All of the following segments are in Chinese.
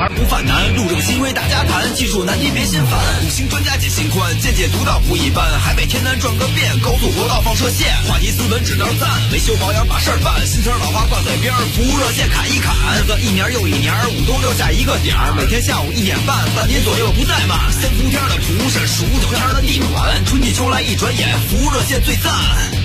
牌不犯难，路政新规大家谈，技术难题别心烦。五星专家解心宽，见解独到不一般。海北天南转个遍，高速国道放射线，话题斯文只能赞，维修保养把事儿办。新词老话挂嘴边，服务热线砍一砍。日子一年又一年，五冬六夏一个点儿，每天下午1点半，半年左右不再慢。三伏天的蒲扇，数九天的地暖，春季秋来一转眼，服务热线最赞。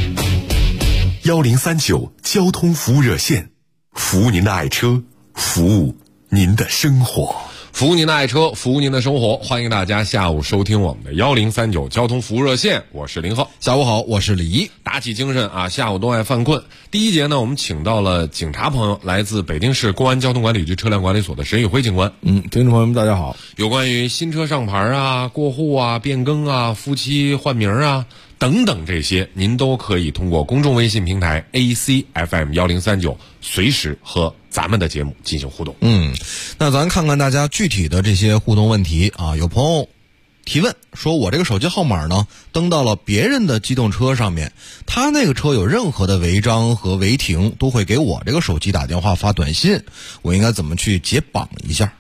1039交通服务热线，服务您的爱车，服务您的生活， 服务您的爱车，服务您的生活。欢迎大家下午收听我们的1039交通服务热线，我是林浩。 下午好，我是李怡。 打起精神啊，下午都爱犯困。第一节呢，我们请到了警察朋友，来自北京市公安交通管理局车辆管理所的沈宇辉警官。 听众朋友们大家好。有关于新车上牌啊、过户啊、变更啊、夫妻换名啊等等这些，您都可以通过公众微信平台 ACFM1039随时和咱们的节目进行互动。 那咱看看大家具体的这些互动问题啊。有朋友提问说，我这个手机号码呢登到了别人的机动车上面，他那个车有任何的违章和违停都会给我这个手机打电话发短信，我应该怎么去解绑一下？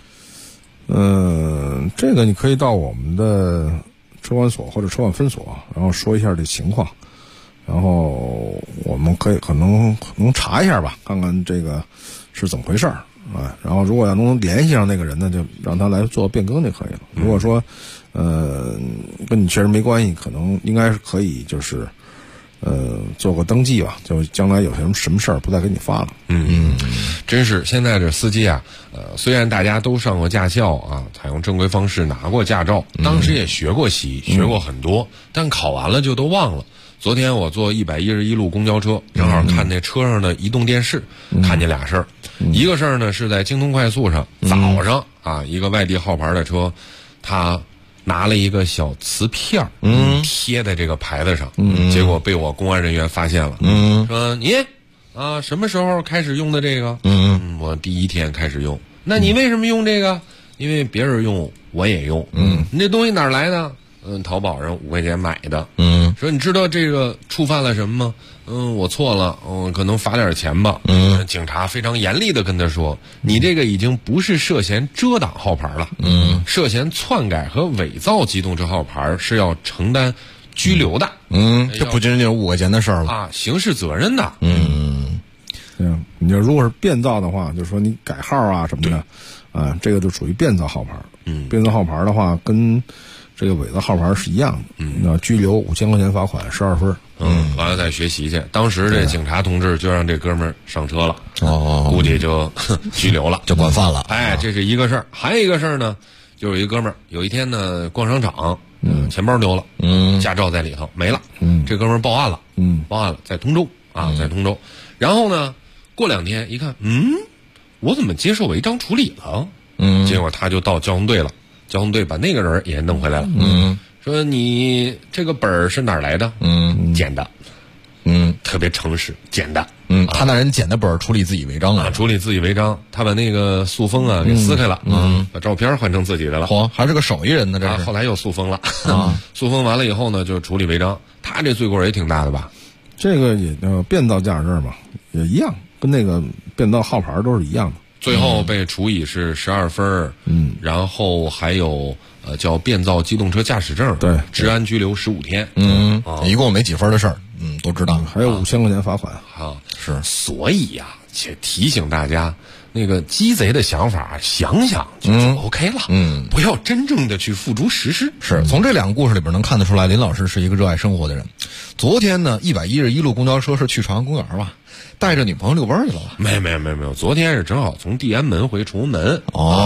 这个你可以到我们的车管所或者车管分所，然后说一下这情况，然后我们可能查一下吧，看看这个是怎么回事儿啊。然后如果要能联系上那个人呢，就让他来做变更就可以了。如果说跟你确实没关系，可能应该是可以就是做个登记吧，就将来有什么事儿不再给你发了。 真是现在这司机啊，虽然大家都上过驾校啊，采用正规方式拿过驾照，当时也学过习，学过很多，但考完了就都忘了。昨天我坐111路公交车，正好看那车上的移动电视，看见俩事儿。一个事儿呢是在京通快速上，早上啊，一个外地号牌的车，他拿了一个小瓷片贴在这个牌子上，结果被我公安人员发现了，说你啊什么时候开始用的这个？我第一天开始用。那你为什么用这个？因为别人用我也用。你这东西哪儿来的？淘宝上5块钱买的。说你知道这个触犯了什么吗？我错了，可能罚点钱吧。警察非常严厉的跟他说，你这个已经不是涉嫌遮挡号牌了，涉嫌篡改和伪造机动车号牌是要承担拘留的。 这不仅仅是5块钱的事儿了啊，刑事责任的。 你就如果是变造的话，就是说你改号啊什么的，啊，这个就属于变造号牌。变造号牌的话，跟这个伪造号牌是一样的。那拘留5000块钱，罚款12分。 完了再学习去。当时这警察同志就让这哥们儿上车了，估计就拘留了， 就管饭了。 这是一个事儿。还有一个事儿呢，就有一哥们儿有一天呢逛商场，钱包丢了，驾照在里头没了，这哥们儿报案了，在通州啊，在通州。然后呢，过2天一看，我怎么接受违章处理了？结果他就到交通队了，交通队把那个人也弄回来了，说你这个本儿是哪儿来的？捡的，特别诚实，捡的。 他那人捡的本儿处理自己违章处理自己违章，他把那个塑封啊给撕开了，把照片换成自己的了。 还是个手艺人呢，这是。 后来又塑封了，塑封完了以后呢，就处理违章。他这罪过也挺大的吧？ 这个也变造驾驶证嘛，也一样，跟那个变造号牌都是一样的。 最后被处以是12分，然后还有叫变造机动车驾驶证， 对， 治安拘留15天， 一共没几分的事儿，都知道。 还有5000块钱罚款是。所以呀，且提醒大家，那个鸡贼的想法想想就 OK 了，不要真正的去付诸实施。 是从这2个故事里边能看得出来，林老师是一个热爱生活的人。昨天呢，111路公交车是去朝阳公园吧？带着女朋友遛弯去了吧？ 没有，昨天是正好从地安门回崇文门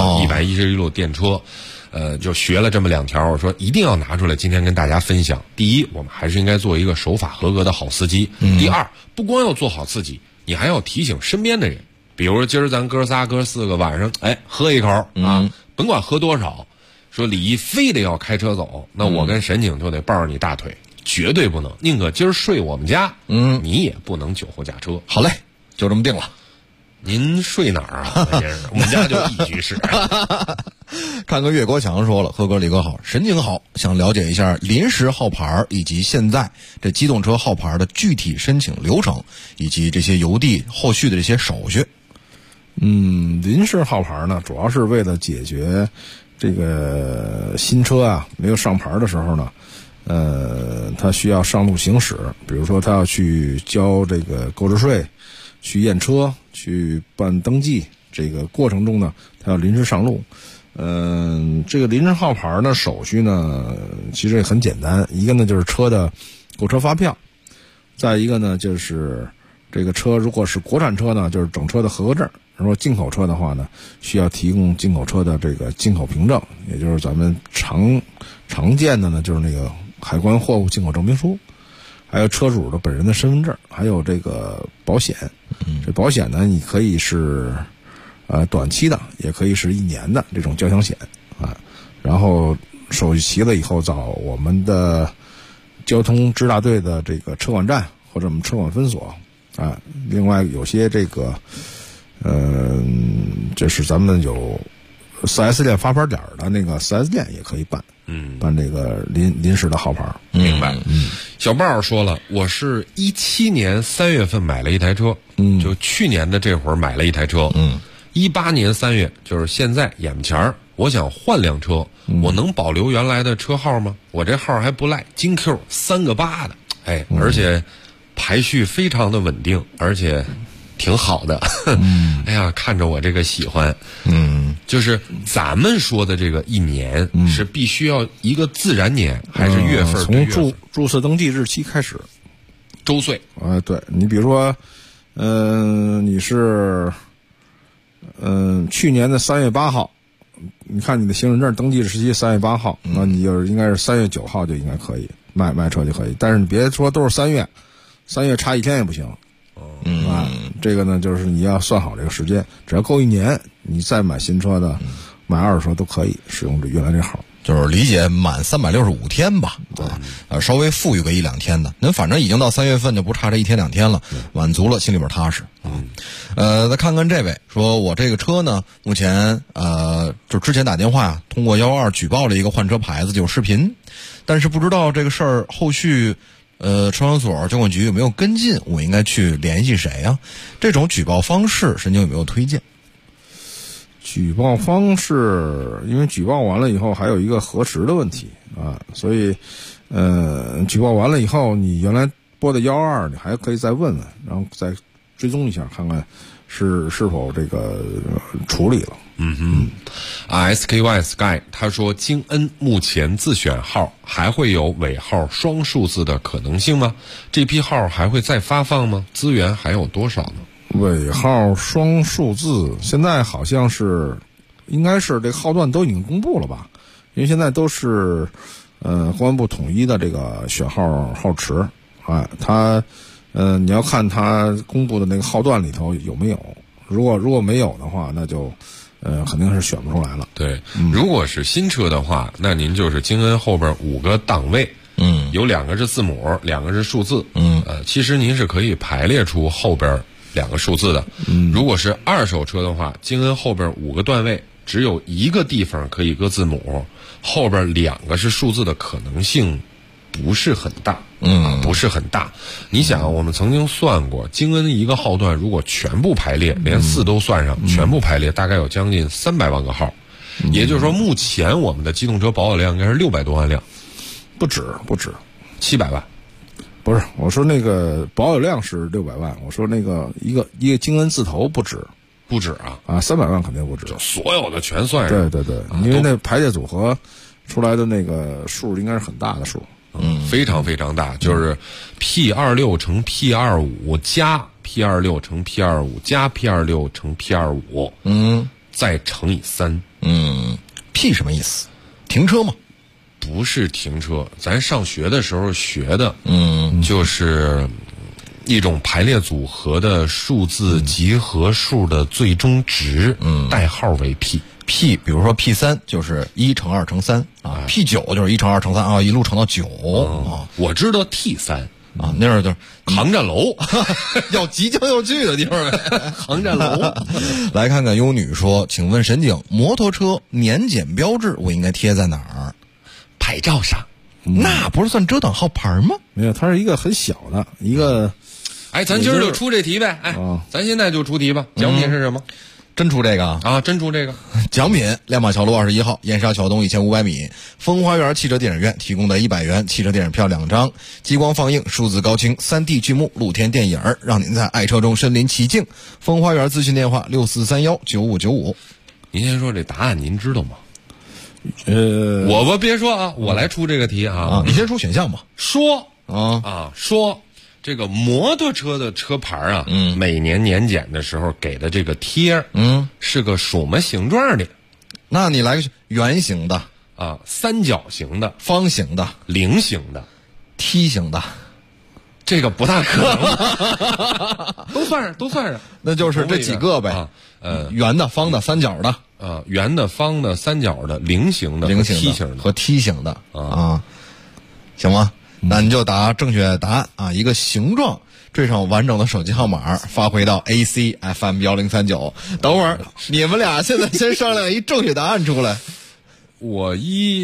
，111路电车，就学了这么2条，我说一定要拿出来今天跟大家分享。第一，我们还是应该做一个守法合格的好司机。第二，不光要做好自己，你还要提醒身边的人，比如今儿咱哥仨哥4个晚上，喝一口啊，甭管喝多少，说李毅非得要开车走，那我跟沈警就得抱着你大腿。绝对不能，宁可今儿睡我们家，你也不能酒后驾车。 好嘞，就这么定了。 您睡哪儿啊，先生？我们家就1居室。 看个岳国强说了，贺哥李哥好，沈警好，想了解一下临时号牌以及现在这机动车号牌的具体申请流程，以及这些邮递后续的这些手续。 临时号牌呢，主要是为了解决这个新车啊没有上牌的时候呢，他需要上路行驶，比如说他要去交这个购置税，去验车，去办登记，这个过程中呢，他要临时上路。这个临时号牌呢，手续呢其实也很简单，一个呢就是车的购车发票，再一个呢就是这个车如果是国产车呢，就是整车的合格证。如果进口车的话呢，需要提供进口车的这个进口凭证，也就是咱们常见的呢，就是那个海关货物进口证明书，还有车主的本人的身份证，还有这个保险。这保险呢，你可以是短期的，也可以是1年的这种交强险啊。然后手续齐了以后，找我们的交通支大队的这个车管站或者我们车管分所啊。另外有些这个就是咱们有4S 店发牌点的那个4S 店也可以办，办这个临时的号牌。 明白。小豹说了，我是17年3月份买了一台车，就去年的这会儿买了一台车，18年3月，就是现在眼前儿，我想换辆车，我能保留原来的车号吗？我这号还不赖，金 Q 3个8的，而且排序非常的稳定，而且挺好的。哎呀，看着我这个喜欢。就是咱们说的这个1年是必须要一个自然年，还是月份？ 从注册登记日期开始， 周岁。 对，你比如说，你是去年的3月8号，你看你的行驶证登记日期3月8号，那你就是应该是3月9号就应该可以卖车就可以。但是你别说都是3月差1天也不行。这个呢，就是你要算好这个时间，只要够1年，你再买新车的、买二手车都可以使用原来这号。 就是理解满365天吧，对，稍微富裕个1-2天的，您反正已经到3月份，就不差这1天2天了，满足了，心里边踏实啊。再看看这位说，我这个车呢，目前就之前打电话通过112举报了一个换车牌子，就有视频，但是不知道这个事儿后续车管所、交管局有没有跟进？我应该去联系谁啊？这种举报方式，神经有没有推荐？ 举报方式，因为举报完了以后还有一个核实的问题啊，所以举报完了以后，你原来拨的112，你还可以再问问，然后再追踪一下，看看是否这个处理了。 SKY Sky 他说，京恩目前自选号还会有尾号双数字的可能性吗？这批号还会再发放吗？资源还有多少呢？ 尾号双数字现在好像是应该是这个号段都已经公布了吧，因为现在都是公安部统一的这个选号池它你要看它公布的那个号段里头有没有，如果没有的话，那就肯定是选不出来了。 对，如果是新车的话，那您就是京恩后边5个档位，有2个是字母，2个是数字，其实您是可以排列出后边2个数字的。如果是二手车的话，京恩后边5个段位只有1个地方可以搁字母，后边2个是数字的可能性不是很大，不是很大。你想，我们曾经算过，京恩一个号段如果全部排列，连4都算上，全部排列大概有将近300万个号，也就是说，目前我们的机动车保有量应该是600多万辆， 不止 700万。 不是，我说那个保有量是600万，我说那个一个京恩字头不止啊，300万肯定不止， 所有的全算上。 对，因为那排列组合出来的那个数应该是很大的数。 非常非常大，就是 P26 乘 P25 加 P26 乘 P25 加 P26 乘 P25，再乘以3。 P 什么意思？停车吗？ 不是停车，咱上学的时候学的，就是一种排列组合的数字集合数的最终值，代号为 P。 比如说 P3 就是1乘2乘3啊，P9 就是1乘2乘3啊，一路乘到9。 我知道 T3 啊，那就是航站楼， 要即将要去的地方呗。 航站楼。 来看看优女说，请问神警，摩托车年检标志我应该贴在哪儿？ 牌照上。 那不是算遮挡号牌吗？ 没有，它是一个很小的一个。 咱今儿就出这题呗。咱现在就出题吧。奖品是什么？ 真出这个啊，真出这个奖品，亮马桥路21号，燕莎桥东1500米，风花园汽车电影院提供的100元汽车电影票2张，激光放映、数字高清、3D 剧目、露天电影，让您在爱车中身临其境。风花园咨询电话64319595。 您先说这答案，您知道吗？我别说啊，我来出这个题啊。 你先出选项吧。 说说这个摩托车的车牌啊，每年年检的时候给的这个贴，是个什么形状的？ 那你来个圆形的啊，三角形的， 方形的， 菱形的， 梯形的。 这个不大可能，都算上， 那就是这几个呗。圆的、方的、三角的。 圆的、方的、三角的、菱形的、 和梯形的啊，行吗？那你就答正确答案啊，一个形状缀上完整的手机号码，发回到 AC FM 1039。等会儿你们俩现在先商量一正确答案出来。 我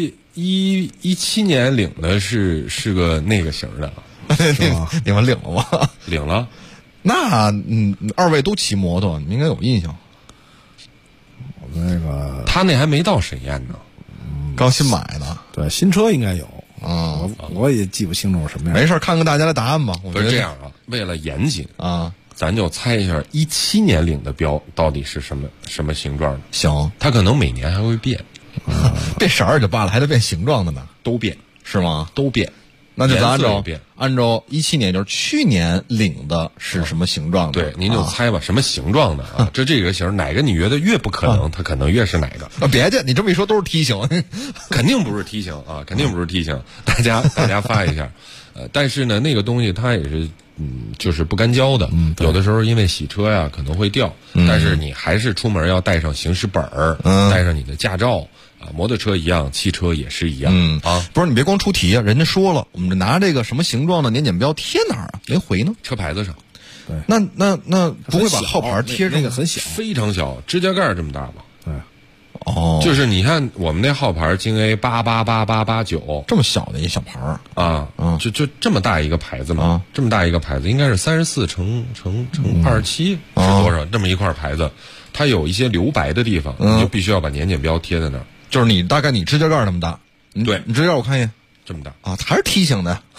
17年领的是个那个型的。 你们领了吗？ 领了。 那二位都骑摩托，你们应该有印象。 我那个他那还没到审验呢， 刚新买的。 对，新车应该有啊， 我也记不清楚什么样。 没事，看看大家的答案吧。 不是这样啊，为了严谨啊， 咱就猜一下17年领的标到底是什么形状的。 行， 它可能每年还会变， 变色儿就罢了，还得变形状的呢。 都变是吗？ 都变。 那就按照17年，就是去年领的是什么形状的？ 对，您就猜吧，什么形状的啊？这个型哪个你觉得越不可能，它可能越是哪个？ 别介，你这么一说都是梯形， 肯定不是梯形啊，肯定不是梯形。大家发一下，但是呢，那个东西它也是就是不干胶的，有的时候因为洗车呀可能会掉，但是你还是出门要带上行驶本儿，带上你的驾照。摩托车一样，汽车也是一样。 不是你别光出题啊，人家说了，我们拿这个什么形状的年检标贴哪儿啊？没回呢， 车牌子上。 对， 那不会把号牌贴上？ 那个很小， 非常小，指甲盖这么大吧？ 对， 就是你看我们那号牌京 A 888889， 这么小的一小牌啊，就这么大一个牌子嘛，这么大一个牌子，应该是34乘27是多少？这么一块牌子，它有一些留白的地方，你就必须要把年检标贴在那儿。 就是大概你指甲盖那么大， 对， 你指甲盖我看一眼， 这么大啊，还是梯形的，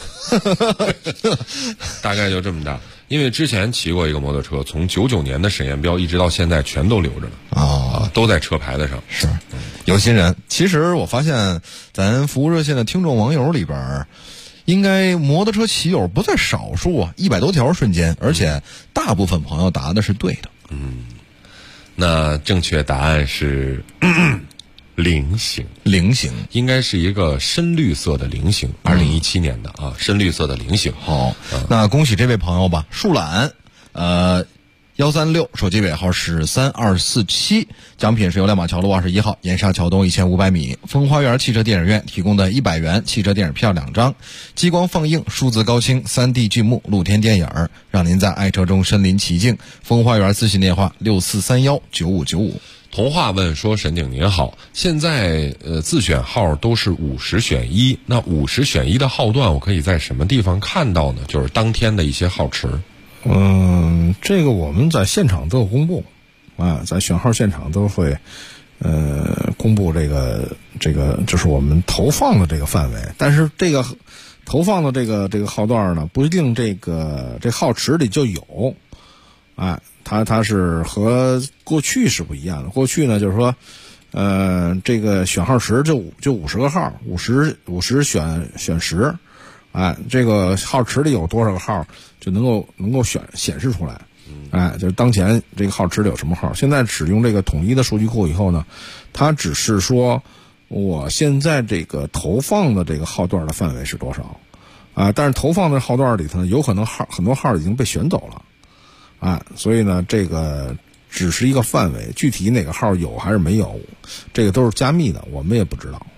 大概就这么大。因为之前骑过一个摩托车，从99年的审验标一直到现在全都留着呢，都在车牌子上。 是，有心人。其实我发现咱服务热线的听众网友里边，应该摩托车骑友不在少数啊，100多条瞬间，而且大部分朋友答的是对的。 那正确答案是菱形，应该是一个深绿色的菱形，2017年的啊，深绿色的菱形。 好，那恭喜这位朋友吧，树懒，136，手机尾号是3247，奖品是由亮马桥路21号，燕莎桥东1500米，风花园汽车电影院提供的100元汽车电影票2张，激光放映、数字高清、3D 剧目、露天电影，让您在爱车中身临其境。风花园咨询电话64319595。 童话问说：“沈警您好，现在自选号都是50选1，那50选1的号段我可以在什么地方看到呢？就是当天的一些号池。” 这个我们在现场都有公布，在选号现场都会公布这个就是我们投放的这个范围，但是这个投放的这个号段呢，不一定这号池里就有，它是和过去是不一样的。过去呢，就是说，这个选号池就50个号，50选10，这个号池里有多少个号就能够显示出来，就是当前这个号池里有什么号。现在使用这个统一的数据库以后呢，它只是说我现在这个投放的这个号段的范围是多少，但是投放的号段里头呢，有可能很多号已经被选走了。所以呢，这个只是一个范围，具体哪个号有还是没有，这个都是加密的，我们也不知道。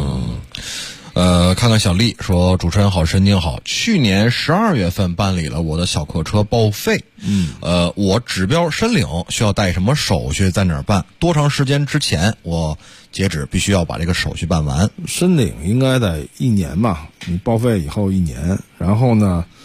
看看小丽说，主持人好，沈警好，去年12月份办理了我的小客车报废，我指标申领需要带什么手续，在哪儿办？多长时间之前我截止必须要把这个手续办完？ 申领应该在1年吧，你报废以后1年，然后呢，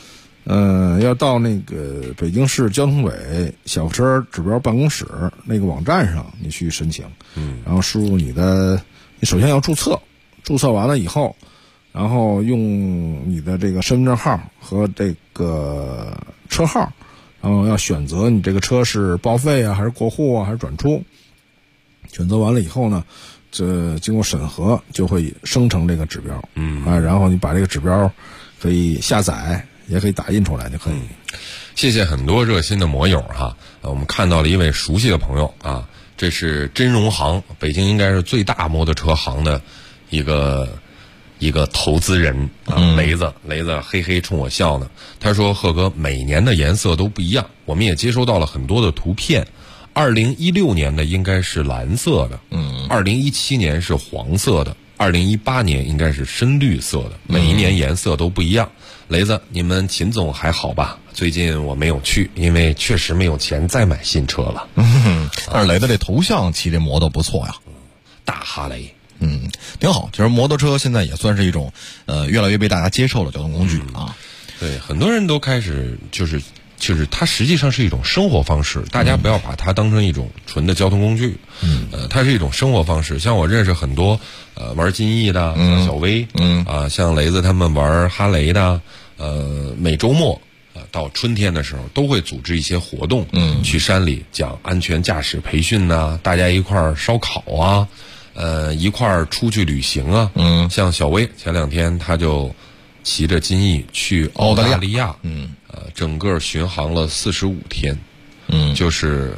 要到那个北京市交通委小车指标办公室那个网站上，你去申请。然后输入你首先要注册，注册完了以后，然后用你的这个身份证号和这个车号，然后要选择你这个车是报废啊，还是过户啊，还是转出。选择完了以后呢，这经过审核就会生成这个指标。然后你把这个指标可以下载，也可以打印出来就可以。 谢谢很多热心的摩友哈，我们看到了一位熟悉的朋友啊，这是真荣行，北京应该是最大摩托车行的一个投资人啊，雷子嘿嘿冲我笑呢。他说：“贺哥，每年的颜色都不一样，我们也接收到了很多的图片。2016年的应该是蓝色的，2017年是黄色的，2018年应该是深绿色的，每一年颜色都不一样。雷子，你们秦总还好吧？最近我没有去，因为确实没有钱再买新车了。 但是雷子这头像骑这摩托不错呀， 大哈雷。 挺好。其实摩托车现在也算是一种越来越被大家接受的交通工具啊。 对，很多人都开始就是它实际上是一种生活方式，大家不要把它当成一种纯的交通工具。它是一种生活方式。像我认识很多玩金翼的，像小薇，像雷子他们玩哈雷的，每周末到春天的时候都会组织一些活动，去山里讲安全驾驶培训呐，大家一块儿烧烤啊，一块儿出去旅行啊。像小薇前2天他就骑着金翼去澳大利亚，整个巡航了45天，就是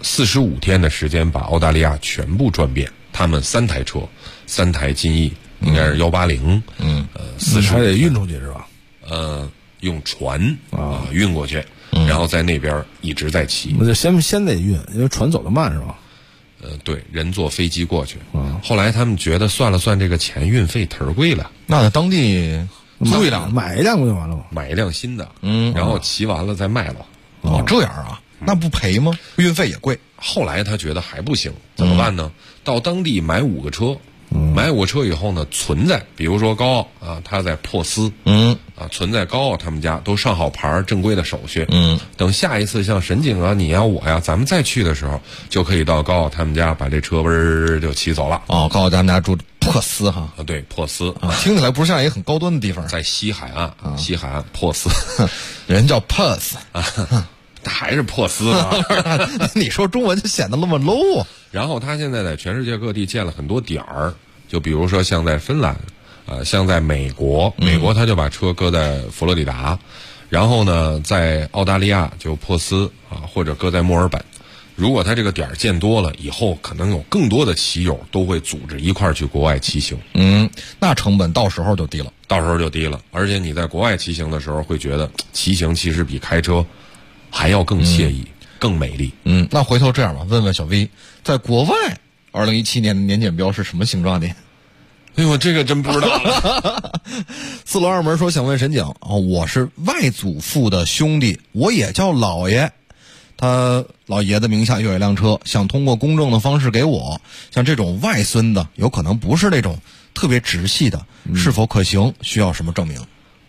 45天的时间把澳大利亚全部转遍。他们3台车，3台金翼，应该是180， 还得运出去是吧？ 用船运过去，然后在那边一直在骑。 那就先得运，因为船走得慢是吧？ 对，人坐飞机过去。后来他们觉得算了算这个钱，运费忒贵了， 那在当地租一辆， 买一辆不就完了吗？ 买一辆新的，然后骑完了再卖了。 这样啊？那不赔吗？运费也贵。 后来他觉得还不行，怎么办呢？到当地买5个车，买5个车以后呢，存在，比如说高傲啊，他在珀斯，存在高傲他们家都上好牌，正规的手续。等下一次像沈景啊、你呀、我呀，咱们再去的时候，就可以到高傲他们家把这车就骑走了。 高傲他们家住珀斯哈， 对，珀斯听起来不像一个很高端的地方， 在西海岸，西海岸珀斯， 人叫 Perth 还是珀斯啊？ 你说中文就显得那么 low 啊。 然后他现在在全世界各地建了很多点儿，就比如说像在芬兰，像在美国，他就把车搁在佛罗里达，然后呢，在澳大利亚就珀斯或者搁在墨尔本。如果他这个点儿建多了，以后可能有更多的骑友都会组织一块儿去国外骑行。 那成本到时候就低了， 而且你在国外骑行的时候，会觉得骑行其实比开车还要更惬意、更美丽。 那回头这样吧，问问小 V， 在国外2017年的年检标是什么形状的？ 哎呦，这个真不知道了。 四楼二门说想问沈景我是外祖父的兄弟，我也叫老爷，他老爷子名下有一辆车，想通过公证的方式给我，像这种外孙的有可能不是那种特别直系的，是否可行？需要什么证明？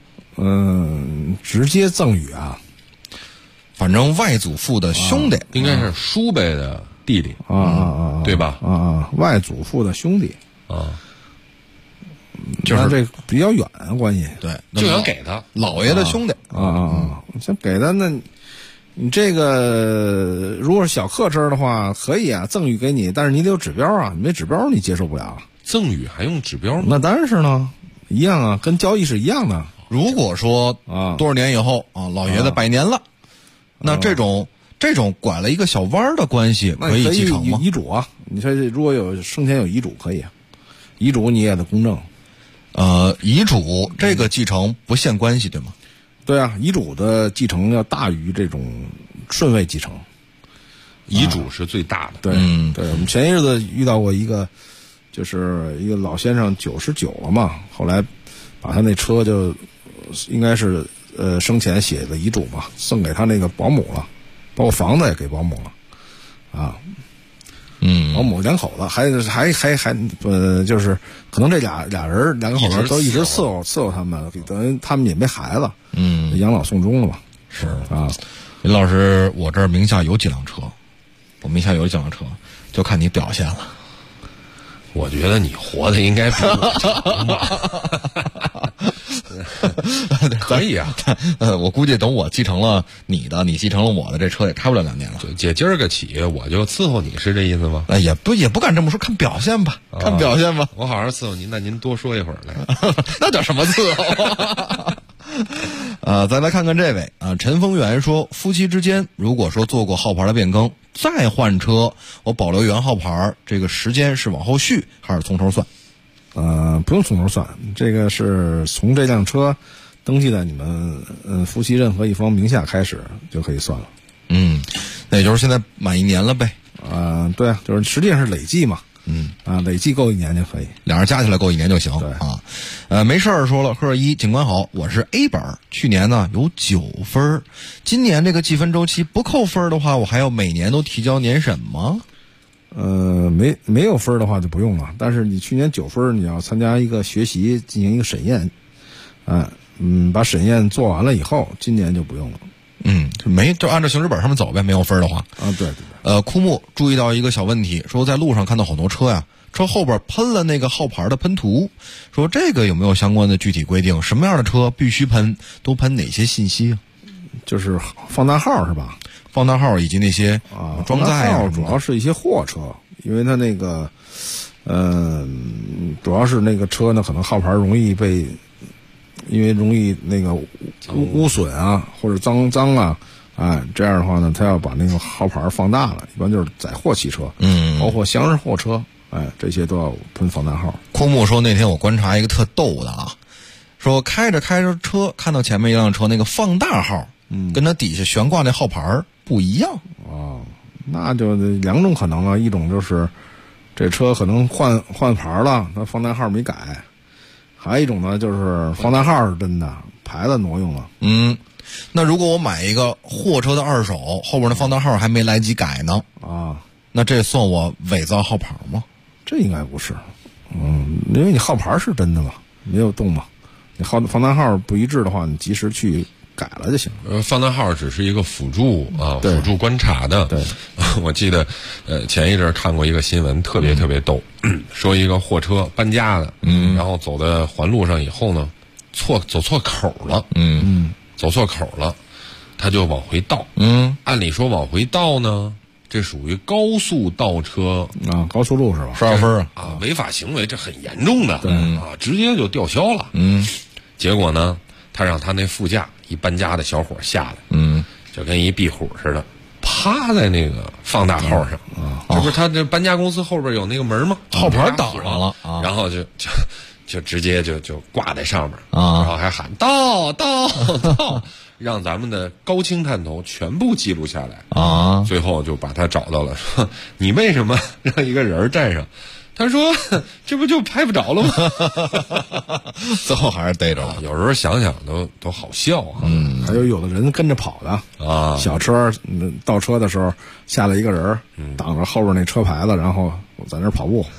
直接赠与啊， 反正外祖父的兄弟， 应该是叔辈的弟弟对吧？ 外祖父的兄弟就是这比较远的关系， 对， 就想给他老爷的兄弟想给他，那你这个如果是小客车的话，可以啊，赠与给你，但是你得有指标啊，你没指标你接受不了。 赠与还用指标？ 那当然是呢，一样啊，跟交易是一样的。 如果说多少年以后老爷子100年了，那这种拐了一个小弯的关系可以继承吗？ 遗嘱啊，你说如果有生前有遗嘱可以啊，遗嘱你也得公证。 遗嘱这个继承不限关系对吗？ 对啊，遗嘱的继承要大于这种顺位继承， 遗嘱是最大的。 对，对，我们前一日子遇到过一个，就是一个老先生99了嘛，后来把他那车就应该是生前写的遗嘱嘛，送给他那个保姆了，包括房子也给保姆了， 然后某两口子还就是可能这两个口子都一直伺候他们，等于他们也没孩子，养老送终了嘛。 是啊， 林老师，我这儿名下有几辆车，就看你表现了。 我觉得你活的应该比我长吧。可以啊， 我估计等我继承了你的，你继承了我的，这车也开不了2年了。 姐今儿个起我就伺候你，是这意思吗？ 也不敢这么说，看表现吧，看表现吧。 我好好伺候您，那您多说一会儿来。 那叫什么伺候？再来看看这位啊，陈丰源说，夫妻之间如果说做过号牌的变更，再换车，我保留原号牌，这个时间是往后续还是从头算？ 不用从头算，这个是从这辆车登记在你们夫妻任何一方名下开始就可以算了。 那也就是现在满1年了呗。 对啊，就是实际上是累计嘛。累计够1年就可以， 俩人加起来够1年就行。 对啊，没事儿说了，贺一警官好，我是 A 本，去年呢有9分，今年这个计分周期不扣分的话，我还要每年都提交年审吗？ 没有分的话就不用了，但是你去年9分，你要参加一个学习，进行一个审验，把审验做完了以后，今年就不用了。 就按照行驶本上面走呗，没有分的话。 对。 枯木注意到一个小问题，说在路上看到好多车呀，车后边喷了那个号牌的喷涂，说这个有没有相关的具体规定？什么样的车必须喷？都喷哪些信息啊？ 就是放大号是吧？ 放大号以及那些装载啊， 主要是一些货车，因为它那个主要是那个车呢，可能号牌容易那个污损啊，或者脏啊，这样的话呢，他要把那个号牌放大了，一般就是载货汽车，包括厢式货车，这些都要喷放大号。 枯木说那天我观察一个特逗的啊，说开着车看到前面一辆车那个放大号，跟它底下悬挂那号牌不一样。 那就2种可能啊，一种就是这车可能换牌了，它放大号没改。还有一种呢，就是放大号是真的，牌子挪用了。 那如果我买一个货车的2手，后边的放大号还没来及改呢，那这算我伪造号牌吗？ 这应该不是，因为你号牌是真的嘛，没有动嘛。你放大号不一致的话，你及时去改了就行。 放大号只是一个辅助辅助观察的。 对， 我记得前一阵看过一个新闻，特别逗，说一个货车搬家的，然后走在环路上以后呢，走错口了，走错口了，他就往回倒。按理说往回倒呢，这属于高速倒车高速路是吧 ？12分违法行为，这很严重的。 对直接就吊销了。结果呢，他让他那副驾一搬家的小伙下来，就跟一壁虎似的，趴在那个放大号上。这不是他这搬家公司后边有那个门吗？ 号牌挡上了， 然后就直接就挂在上面，然后还喊到，让咱们的高清探头全部记录下来。最后就把他找到了，说你为什么让一个人站上？他说这不就拍不着了吗？ 最后还是逮着了。 有时候想想都好笑啊。 还有的人跟着跑的小车倒车的时候下来一个人，挡着后边那车牌子，然后在那儿跑步。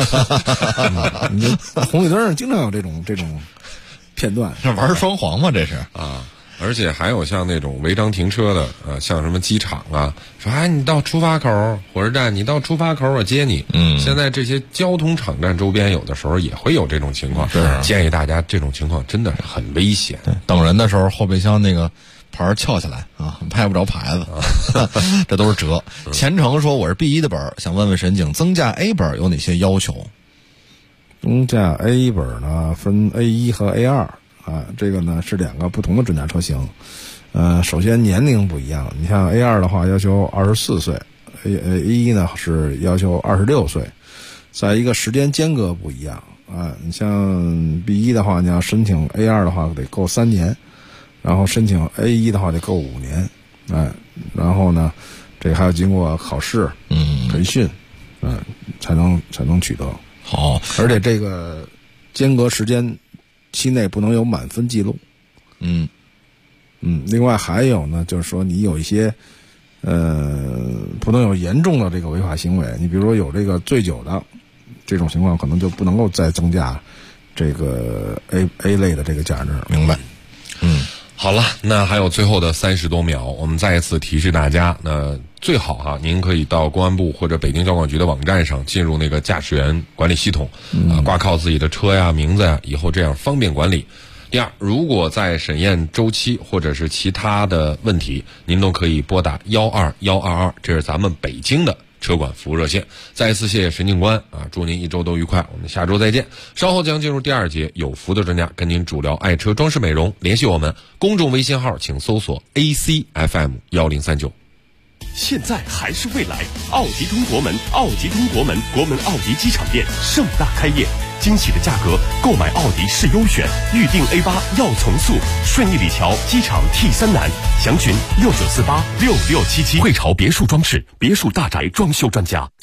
红绿灯上经常有这种片段， 这玩双黄吗？这是而且还有像那种违章停车的，像什么机场啊，说你到出发口，火车站你到出发口我接你。现在这些交通场站周边有的时候也会有这种情况，建议大家这种情况真的是很危险。 等人的时候后备箱那个牌翘起来拍不着牌子，这都是辙。前程说我是 B1 的本，想问问神警，增驾 A 本有哪些要求？ 增驾 A 本呢分 A1 和 A2。这个呢是2个不同的准驾车型。首先年龄不一样，你像 A2 的话要求24岁，A1 呢是要求26岁。再一个时间间隔不一样你像 B1 的话，你要申请 A2 的话得够3年，然后申请 A1 的话得够5年。然后呢，这个还要经过考试、培训，才能取得。 好， 而且这个间隔时间期内不能有满分记录。另外还有呢，就是说你有一些不能有严重的这个违法行为。你比如说有这个醉酒的这种情况，可能就不能够再增加这个 A 类的这个驾驶证。 明白。 好了，那还有最后的30多秒，我们再一次提示大家，那最好您可以到公安部或者北京交管局的网站上进入那个驾驶员管理系统，挂靠自己的车呀、名字呀，以后这样方便管理。第二，如果在审验周期或者是其他的问题，您都可以拨打12122，这是咱们北京的车管服务热线。再一次谢谢沈警官祝您一周都愉快，我们下周再见。稍后将进入第2节，有福的专家跟您主聊爱车装饰美容。联系我们公众微信号，请搜索 ACFM1039。 现在还是未来，奥迪中国门，奥迪中国门，国门奥迪机场店盛大开业，惊喜的价格，购买奥迪是优选，预定 A8 要从速，顺义里桥机场 T3南，详询69486677。汇潮别墅装饰，别墅大宅装修专家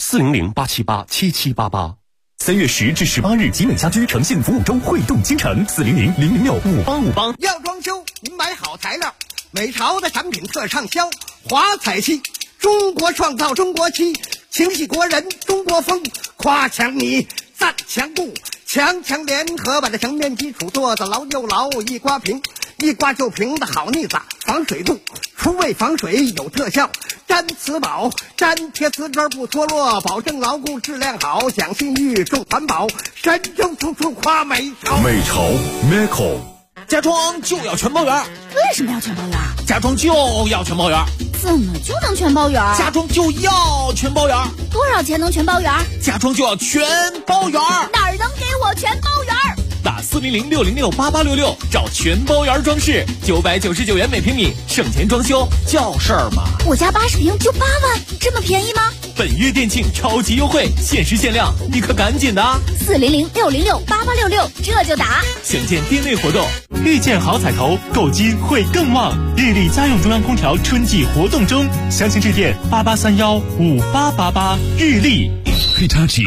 ，400-878-7788。3月10至18日，集美家居诚信服务周汇动京城，400-006-5858。 要装修，您买好材料，美潮的产品特畅销，华彩漆，中国创造中国漆，情系国人中国风，夸强你赞强固，强强联合把这墙面基础做得牢又牢，一刮平，一刮就平的好腻子，防水度，除味防水有特效，粘瓷宝，粘贴瓷砖不脱落，保证牢固质量好，讲信誉重环保，神州处处夸美潮。 美潮 Meco。 家装就要全包圆。 为什么要全包圆？ 家装就要全包圆。 怎么就能全包圆？ 家装就要全包圆。 多少钱能全包圆？ 家装就要全包圆。 哪儿能给我全包圆？ 打400-606-8866找全包圆装饰，999元每平米，省钱装修叫事儿吗？ 我家80平就8万，这么便宜吗？ 本月店庆超级优惠，限时限量，你可赶紧的！400-606-8866，这就打。详见店内活动，遇见好彩头，购金会更旺。日立家用中央空调春季活动中，详情致电88315888。日立 Hitachi。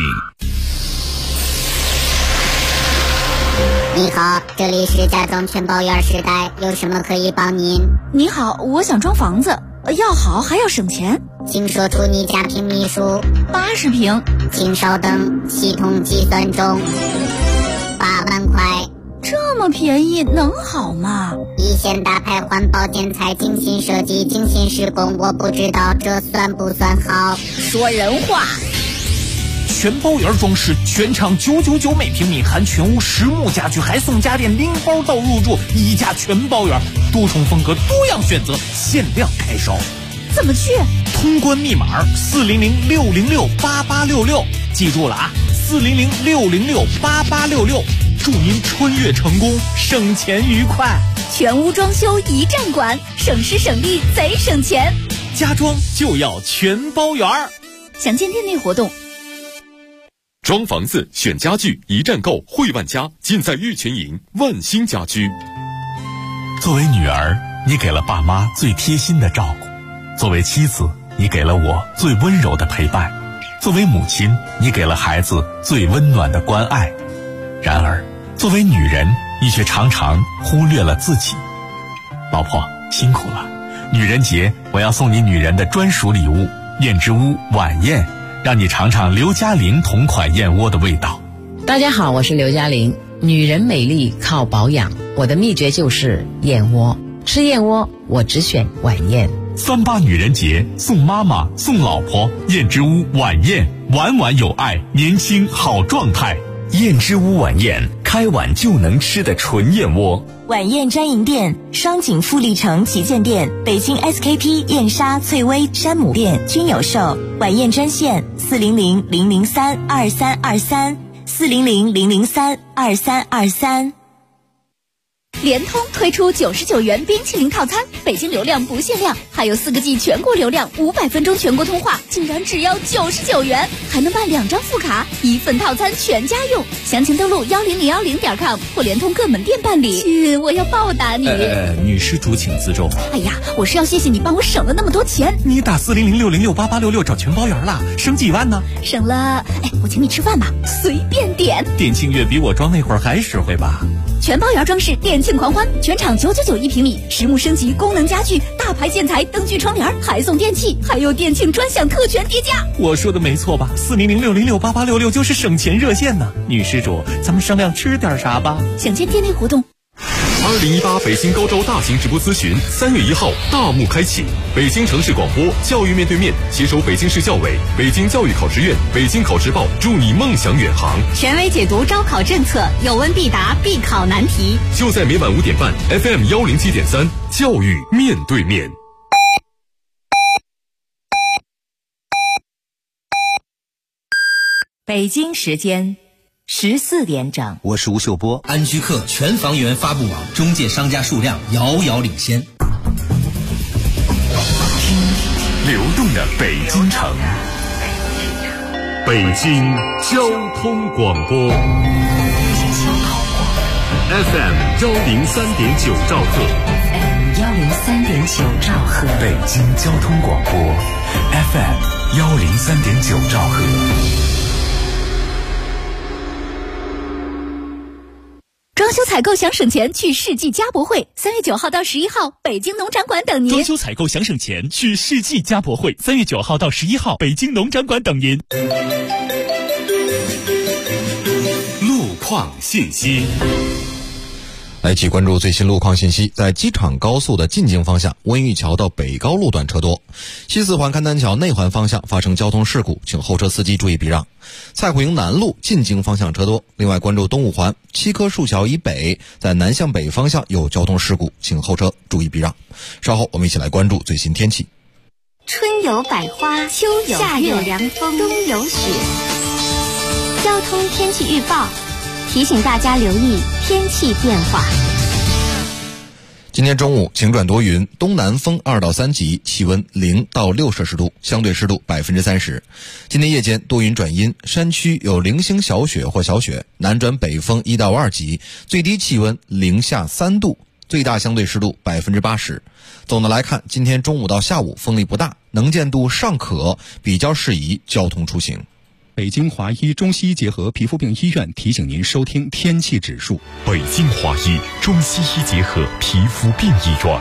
你好，这里是家装全包圆时代，有什么可以帮您？ 你好，我想装房子，要好还要省钱， 请说出你家平米数。 80平。 请稍等，系统计算中。8万块。 这么便宜能好吗？ 一线大牌环保建材，精心设计，精心施工，我不知道这算不算好。 说人话。 全包圆装饰，全场999每平米，含全屋实木家具，还送家电零包到入住，一家全包圆，多重风格，多样选择，限量开售。 怎么去？ 通关密码400-606-8866，记住了400-606-8866，祝您穿越成功，省钱愉快。 全屋装修一站管，省时省力贼省钱。 家装就要全包圆。 详见店内活动。 装房子选家具一站购，汇万家尽在玉泉营万兴家居。 作为女儿，你给了爸妈最贴心的照顾；作为妻子，你给了我最温柔的陪伴；作为母亲，你给了孩子最温暖的关爱。然而，作为女人，你却常常忽略了自己。老婆，辛苦了！女人节，我要送你女人的专属礼物——燕之屋晚宴，让你尝尝刘嘉玲同款燕窝的味道。 大家好，我是刘嘉玲。女人美丽靠保养，我的秘诀就是燕窝。吃燕窝，我只选晚宴。 38女人节，送妈妈，送老婆，燕之屋晚宴，晚晚有爱，年轻好状态。 燕之屋晚宴，开碗就能吃的纯燕窝。 晚宴专营店：双井富力城旗舰店、北京 SKP 燕莎、翠微、山姆店均有售。晚宴专线400-003-2323，400-003-2323。 联通推出99元冰淇淋套餐，北京流量不限量，还有4个G 全国流量，500分钟全国通话，竟然只要99元，还能办2张副卡，1份套餐全家用。详情登录10010.com 或联通各门店办理。亲，我要报答你。 女施主请自重。 哎呀，我是要谢谢你帮我省了那么多钱。 你打400-606-8866找全包圆了，省几万呢？ 省了，我请你吃饭吧，随便点。 店庆月比我装那会儿还实惠吧？ 全包圆装饰店庆庆狂欢，全场999一平米，实木升级，功能家具，大牌建材，灯具窗帘，还送电器，还有店庆专享特权叠加。 我说的没错吧？400-606-8866就是省钱热线呢。女施主，咱们商量吃点啥吧？ 想见店内活动。 2018北京高招大型直播咨询3月1号大幕开启，北京城市广播教育面对面携手北京市教委、北京教育考试院、北京考试报，助你梦想远航， 权威解读招考政策，有问必答，必考难题。 就在每晚5点半 FM 107.3教育面对面。 北京时间14点整， 我是吴秀波。安居客全房源发布网中介商家数量遥遥领先。 听流动的北京城，北京交通广播 FM 103.9兆赫 103.9兆赫， 北京交通广播 FM 103.9兆赫。 装修采购想省钱，去世纪家博会，3月9号到11号，北京农展馆等您。 装修采购想省钱，去世纪家博会，3月9号到11号，北京农展馆等您。 路况信息。 来一起关注最新路况信息。在机场高速的进京方向，温榆桥到北高路段车多；西四环勘丹桥内环方向发生交通事故，请后车司机注意避让。蔡虎营南路进京方向车多。另外关注东五环七棵树桥以北，在南向北方向有交通事故，请后车注意避让。稍后我们一起来关注最新天气。 春有百花，秋有夏有凉风，冬有雪。交通天气预报提醒大家留意天气变化。 今天中午晴转多云，东南风2到3级，气温0到6摄氏度，相对湿度30%。今天夜间多云转阴，山区有零星小雪或小雪，南转北风1到2级，最低气温0下3度，最大相对湿度80%。总的来看，今天中午到下午风力不大，能见度尚可，比较适宜交通出行。 北京华医中西医结合皮肤病医院提醒您收听天气指数。 北京华医中西医结合皮肤病医院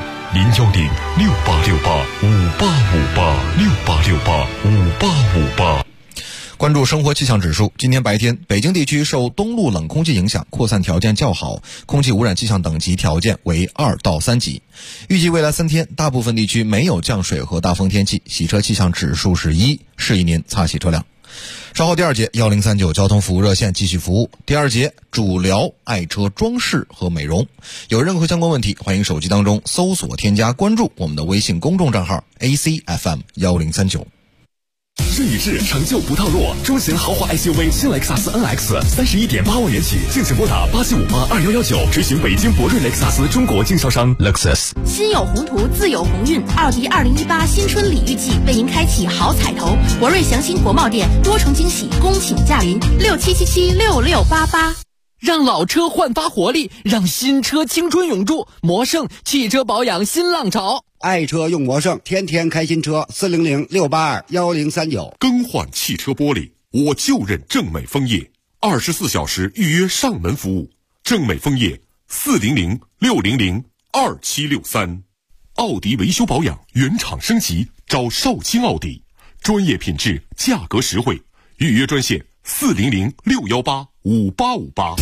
，010-6868-5858，6868-5858。 关注生活气象指数，今天白天北京地区受东路冷空气影响，扩散条件较好，空气污染气象等级条件为2到3级。预计未来3天大部分地区没有降水和大风天气，洗车气象指数是1，适宜您擦洗车辆。稍后第2节1039交通服务热线继续服务。第2节主聊爱车装饰和美容，有任何相关问题，欢迎手机当中搜索添加关注我们的微信公众账号 ACFM1039。 睿智成就不套路，中型豪华 SUV 新雷克萨斯 NX 31.8万元起，敬请拨打87582119，执行北京博瑞雷克萨斯中国经销商 Lexus。 心有宏图，自有鸿运。奥迪2018新春礼遇季为您开启好彩头，博瑞祥鑫国贸店多重惊喜，恭请驾临67776688。 让老车焕发活力，让新车青春永驻。魔胜汽车保养新浪潮， 爱车用魔胜，天天开新车。400-682-1039。 更换汽车玻璃，我就认正美枫叶，24小时预约上门服务。正美枫叶400-600-2763。奥迪维修保养原厂升级，找少卿奥迪，专业品质，价格实惠。预约专线400-618-5858。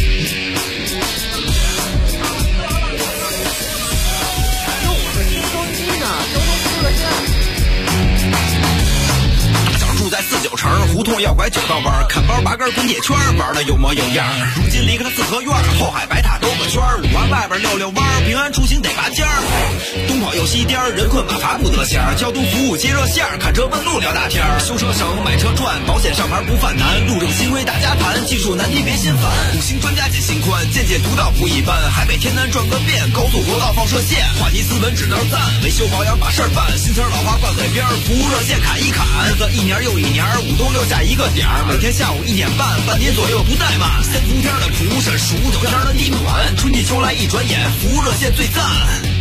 住在49城胡同要拐9道弯，看包拔根滚铁圈，玩的有模有样。如今离开了四合院，后海白塔兜个圈，5环外边溜弯，平安出行得拔尖儿。东跑右西颠，人困马乏不得闲。交通服务接热线，看车问路聊大天。修车省，买车赚，保险上牌不犯难。路政新规大家谈，技术难题别心烦。5星专家解心宽，见解独到不一般。海北天南转个遍，高速国道放射线，话题斯文只能赞，维修保养把事儿办。新词老话挂嘴边，服务热线砍一砍。日子一年又一年，5都6下一个点儿，每天下午1点半，半点左右不怠慢。3伏天的蒲是数9天的地暖，春季秋来一转眼，服务热线最赞。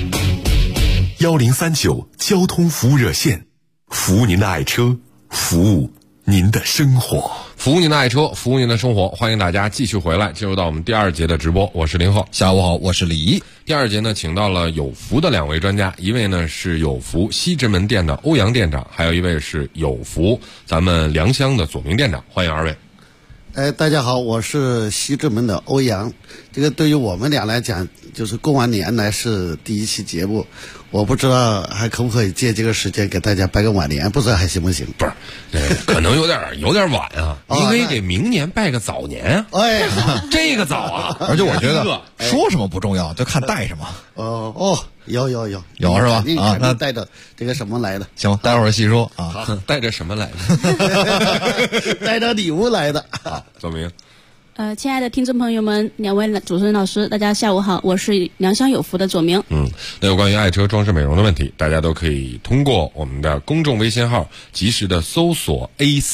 1039交通服务热线，服务您的爱车，服务您的生活。 服务您的爱车，服务您的生活，欢迎大家继续回来，进入到我们第2节的直播。我是林浩， 下午好，我是李毅。 第2节呢，请到了有福的2位专家，一位呢是有福西直门店的欧阳店长，还有一位是有福咱们良乡的左明店长，欢迎2位。 大家好，我是西直门的欧阳。这个对于我们俩来讲，就是过完年来是第1期节目，我不知道还可不可以借这个时间给大家拜个晚年，不知道还行不行？ 不是，可能有点晚啊，你可以给明年拜个早年啊。 哎， 这个早啊！ 而且我觉得说什么不重要，就看带什么。 有是吧？啊， 那带着这个什么来的？ 行，待会儿细说啊。 好，带着什么来的？ 带着礼物来的。 好，左明。 亲爱的听众朋友们，2位主持人老师，大家下午好，我是良乡有福的左明。 那有关于爱车装饰美容的问题，大家都可以通过我们的公众微信号及时的搜索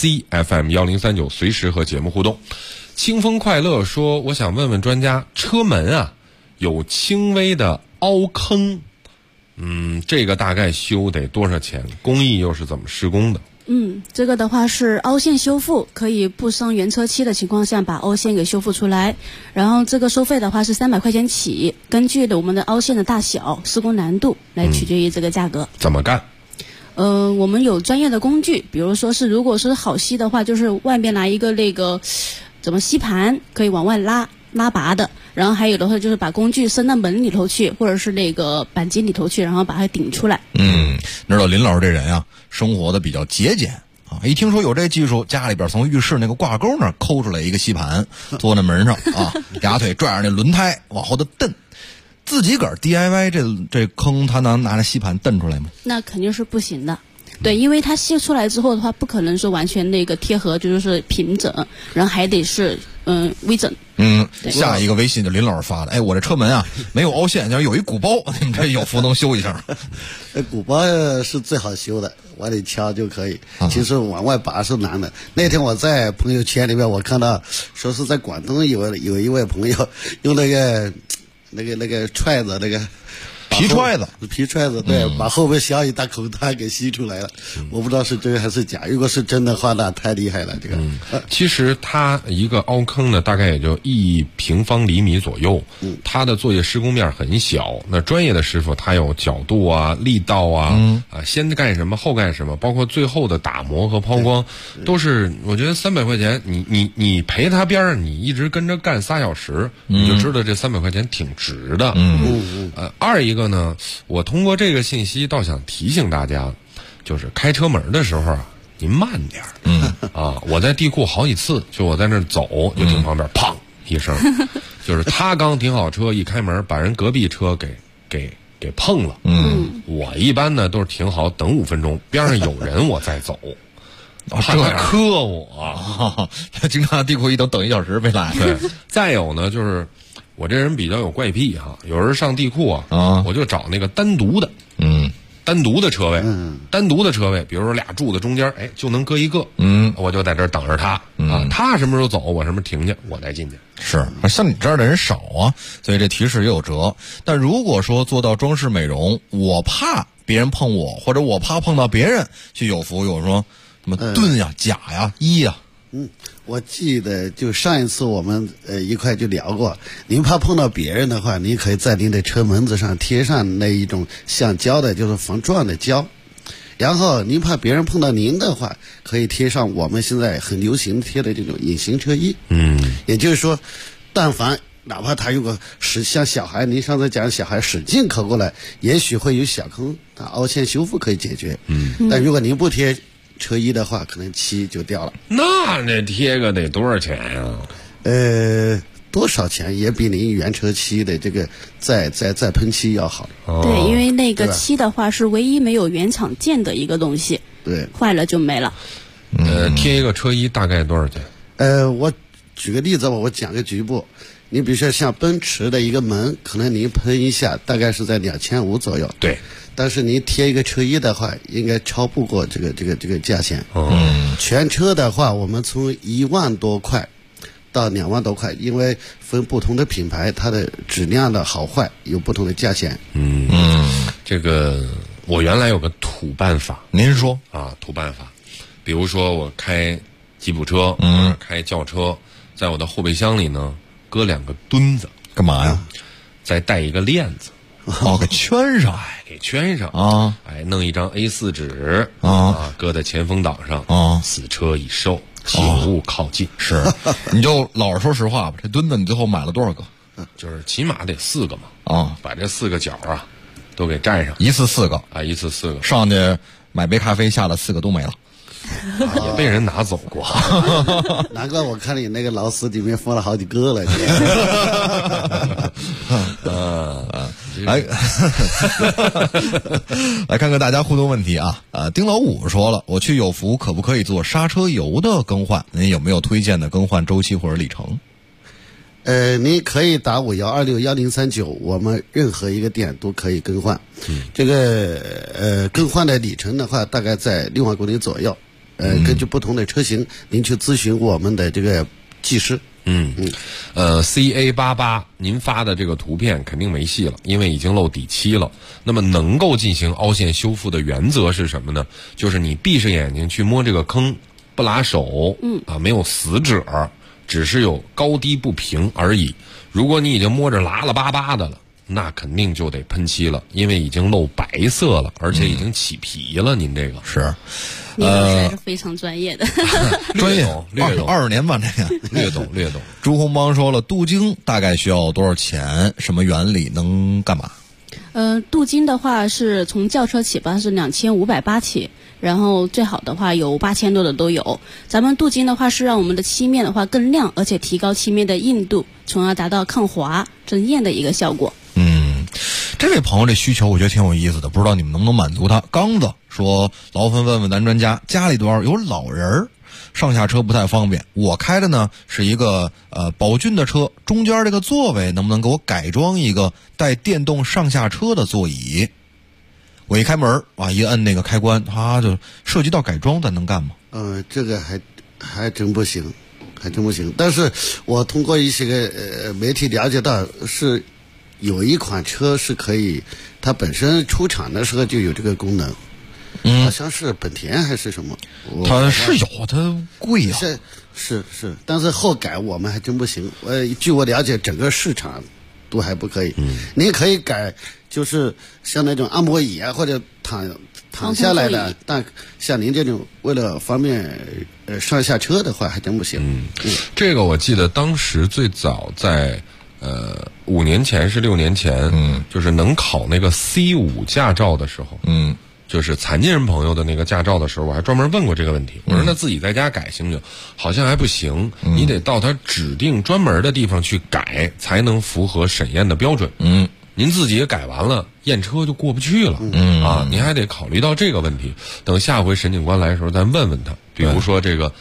ACFM1039，随时和节目互动。清风快乐说，我想问问专家，车门啊有轻微的凹坑，这个大概修得多少钱？工艺又是怎么施工的？ 这个的话是凹陷修复，可以不伤原车漆的情况下把凹陷给修复出来。然后这个收费的话是300块钱起，根据我们的凹陷的大小、施工难度来取决于这个价格。 怎么干？ 我们有专业的工具，比如说如果是好吸的话，就是外面拿一个吸盘可以往外拉拔的，然后还有的话就是把工具伸到门里头去，或者是钣金里头去，然后把它顶出来。 你知道林老师这人啊，生活的比较节俭啊，一听说有这技术，家里边从浴室那个挂钩那儿抠出来一个吸盘，坐在门上啊，俩腿拽着那轮胎往后的蹬。自己个儿 DIY 这坑，他能拿着吸盘蹬出来吗？ 那肯定是不行的。对，因为它吸出来之后的话，不可能说完全贴合，就是平整，然后还得是微整。 下一个微信就林老师发的，我这车门啊没有凹陷，有一鼓包，你们这有福能修一下。 鼓包是最好修的，往里敲就可以。其实往外拔是难的。那天我在朋友圈里面，我看到说是在广东有一位朋友用那个踹子皮揣子， 对，把后面小一大口它给吸出来了。我不知道是真还是假，如果是真的话，那太厉害了。这个其实它一个凹坑呢，大概也就1平方厘米左右，它的作业施工面很小。那专业的师傅他有角度啊、力道啊，先干什么后干什么，包括最后的打磨和抛光，都是我觉得300块钱，你陪他边上，你一直跟着干3小时，你就知道这300块钱挺值的。二一个呢，我通过这个信息倒想提醒大家，就是开车门的时候啊，您慢点我在地库好几次，就我在那儿走，就听旁边砰一声，就是他刚停好车，一开门把人隔壁车给碰了。我一般呢都是停好等5分钟，边上有人我再走。怕他磕我， 他经常地库一等1小时没来。 对，再有呢就是我这人比较有怪癖哈，有人上地库我就找那个单独的车位，单独的车位，比如说俩柱子中间，就能搁一个，我就在这儿等着他他什么时候走，我什么时候停下，我再进去。 是，像你这儿的人少啊，所以这提示也有辙。但如果说做到装饰美容，我怕别人碰我，或者我怕碰到别人，去有福有说什么盾呀、甲呀、衣呀。 我记得就上一次我们一块就聊过，您怕碰到别人的话，您可以在您的车门子上贴上那一种橡胶的，就是防撞的胶。然后您怕别人碰到您的话，可以贴上我们现在很流行贴的这种隐形车衣。也就是说，但凡哪怕他如果像小孩，您上次讲小孩使劲抠过来，也许会有小坑，凹陷修复可以解决。但如果您不贴车衣的话，可能漆就掉了。 那贴个得多少钱呀？ 多少钱也比您原车漆的这个再喷漆要好。 对，因为那个漆的话是唯一没有原厂件的一个东西， 对， 坏了就没了。 贴一个车衣大概多少钱？ 我举个例子吧，我讲个局部。你比如说像奔驰的一个门，可能您喷一下大概是在2500左右。 对。 但是您贴一个车衣的话，应该超不过这个价钱。全车的话，我们从1万多块到2万多块，因为分不同的品牌，它的质量的好坏有不同的价钱。 这个我原来有个土办法。 您说土办法，比如说我开吉普车，开轿车，在我的后备箱里呢搁2个墩子， 干嘛呀？ 再带一个链子， 给圈上， 给圈上啊， 弄一张 A4 纸搁在前风挡上啊， 此车已售，请勿靠近。 是，你就老实说实话吧，这墩子你最后买了多少个？ 就是起码得4个嘛，把这4个角都给占上， 一次4个一次4个， 上去买杯咖啡，下来4个都没了。 也被人拿走过， 难怪我看你那个劳斯里面放了好几个了。 来看看大家互动问题啊！丁老五说了，我去有福可不可以做刹车油的更换？您有没有推荐的更换周期或者里程？ 你可以打51261039，我们任何一个店都可以更换。这个更换的里程的话，大概在6万公里左右。根据不同的车型，您去咨询我们的这个技师。 CA88，您发的这个图片肯定没戏了，因为已经漏底漆了。那么能够进行凹陷修复的原则是什么呢？就是你闭上眼睛去摸这个坑，不拉手，没有死褶，只是有高低不平而已。如果你已经摸着拉巴巴的了，那肯定就得喷漆了，因为已经露白色了，而且已经起皮了。您这个是。 你还是非常专业的， 专业略懂 20年吧，这个略懂。 朱红帮说了，镀晶大概需要多少钱？什么原理？能干嘛？ 镀晶的话是从轿车起吧，是2580起，然后最好的话有8000多的都有。咱们镀晶的话是让我们的漆面的话更亮，而且提高漆面的硬度，从而达到抗滑、增艳的一个效果。 这位朋友这需求我觉得挺有意思的，不知道你们能不能满足他。刚子说，劳芬问问咱专家，家里边有老人，上下车不太方便，我开的呢是一个宝骏的车，中间这个座位能不能给我改装一个带电动上下车的座椅？我一开门一摁那个开关，它就涉及到改装，咱能干吗？ 这个还真不行，但是我通过一些个媒体了解到，是有一款车是可以，它本身出厂的时候就有这个功能，好像是本田还是什么， 它是有，它贵啊， 是，但是后改我们还真不行。据我了解，整个市场都还不可以。您可以改，就是像那种按摩椅啊，或者躺下来的，但像您这种为了方便上下车的话，还真不行。 这个我记得当时最早在5年前是6年前，就是能考那个 C5 驾照的时候，就是残疾人朋友的那个驾照的时候，我还专门问过这个问题。我说那自己在家改行不行？好像还不行，你得到他指定专门的地方去改，才能符合审验的标准。您自己也改完了，验车就过不去了。您还得考虑到这个问题。等下回审警官来的时候，咱问问他。比如说这个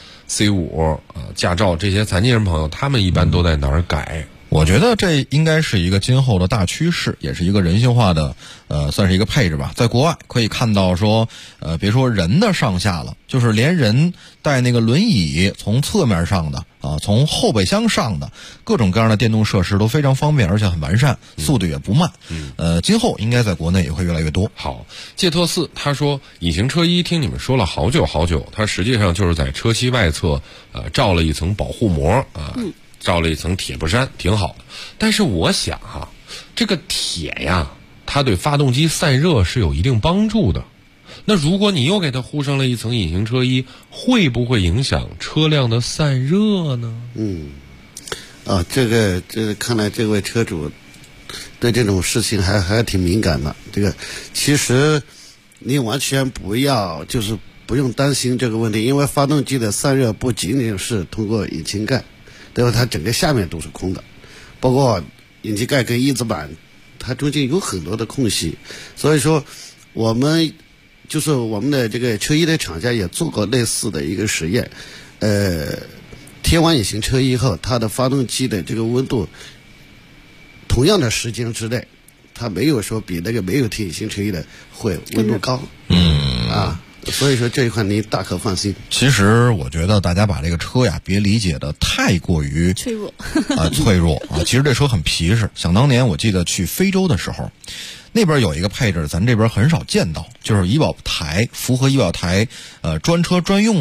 C5 驾照，这些残疾人朋友他们一般都在哪儿改？ 我觉得这应该是一个今后的大趋势，也是一个人性化的，算是一个配置吧。在国外可以看到说，别说人的上下了，就是连人带那个轮椅从侧面上的从后备箱上的各种各样的电动设施都非常方便，而且很完善，速度也不慢。今后应该在国内也会越来越多。 好，介特4他说，隐形车衣听你们说了好久好久，它实际上就是在车漆外侧罩了一层保护膜罩了一层铁布衫，挺好的。但是我想这个铁呀，它对发动机散热是有一定帮助的。那如果你又给它糊上了一层隐形车衣，会不会影响车辆的散热呢？ 这个看来这位车主对这种事情还挺敏感的。这个其实你完全不用担心这个问题，因为发动机的散热不仅仅是通过引擎盖，对吧？它整个下面都是空的，包括引擎盖跟翼子板，它中间有很多的空隙。所以说，我们的这个车衣的厂家也做过类似的一个实验，贴完隐形车衣后，它的发动机的这个温度，同样的时间之内，它没有说比那个没有贴隐形车衣的会温度高。所以说这一块你大可放心。 其实我觉得大家把这个车呀别理解的太过于脆弱其实这车很皮实。想当年我记得去非洲的时候，那边有一个配置咱这边很少见到，就是仪表台，符合仪表台专车专用的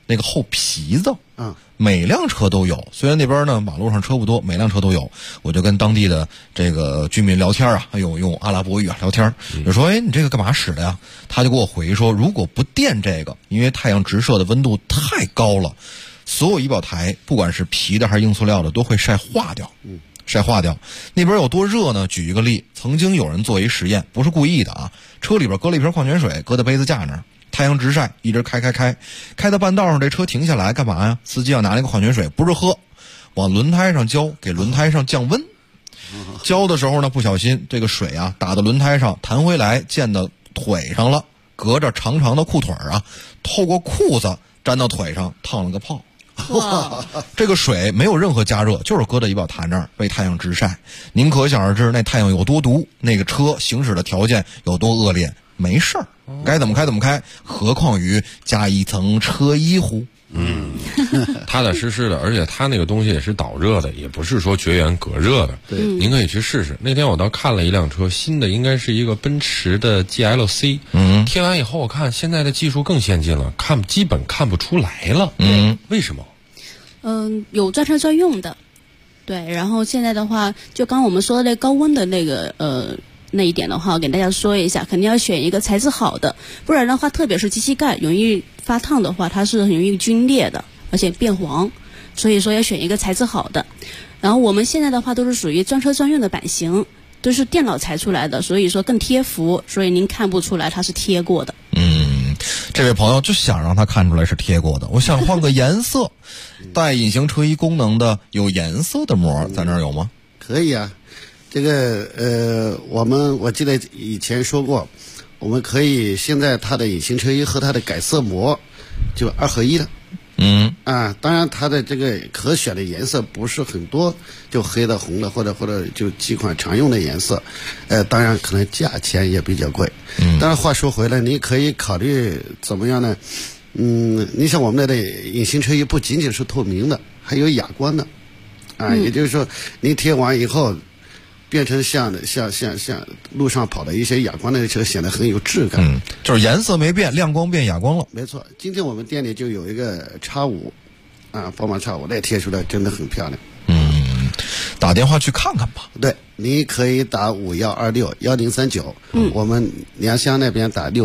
那个厚皮子，每辆车都有。虽然那边呢马路上车不多，每辆车都有。我就跟当地的这个居民聊天啊，用阿拉伯语聊天，就说你这个干嘛使的呀？他就给我回说，如果不垫这个，因为太阳直射的温度太高了，所有仪表台不管是皮的还是硬塑料的都会晒化掉。晒化掉。那边有多热呢？举一个例，曾经有人做一实验，不是故意的啊，车里边搁了一瓶矿泉水，搁在杯子架那儿，太阳直晒，一直开到半道上，这车停下来干嘛呀？司机要拿那个矿泉水，不是喝，往轮胎上浇，给轮胎上降温。浇的时候呢，不小心这个水啊打到轮胎上，弹回来溅到腿上了，隔着长长的裤腿啊，透过裤子粘到腿上，烫了个泡。哇！这个水没有任何加热，就是搁在仪表台那儿被太阳直晒。您可想而知那太阳有多毒，那个车行驶的条件有多恶劣。没事儿，该怎么开怎么开，何况于加一层车衣乎？ 踏踏实实的，而且它那个东西也是导热的，也不是说绝缘隔热的。 对， 您可以去试试。那天我倒看了一辆车，新的，应该是一个奔驰的 GLC。贴完以后，我看现在的技术更先进了，基本看不出来了。为什么？ 有专车专用的，对。然后现在的话，就刚我们说的那高温的那个那一点的话，给大家说一下，肯定要选一个材质好的，不然的话，特别是机器盖容易发烫的话，它是很容易皲裂的，而且变黄，所以说要选一个材质好的。然后我们现在的话都是属于专车专用的版型，都是电脑裁出来的，所以说更贴服，所以您看不出来它是贴过的。 这位朋友就想让他看出来是贴过的，我想换个颜色，带隐形车衣功能的有颜色的膜，在那儿有吗？ 可以啊，这个我记得以前说过，我们可以现在它的隐形车衣和它的改色膜就2合1的。当然它的这个可选的颜色不是很多，就黑的红的或者就几款常用的颜色，当然可能价钱也比较贵。但是话说回来，你可以考虑怎么样呢？你像我们的隐形车衣不仅仅是透明的，还有哑光的，也就是说你贴完以后变成像路上跑的一些哑光的车，显得很有质感。 就是颜色没变，亮光变哑光了。 没错，今天我们店里就有一个X5，宝马X5，那贴出来真的很漂亮。 打电话去看看吧。 对，你可以打51261039，我们良乡那边打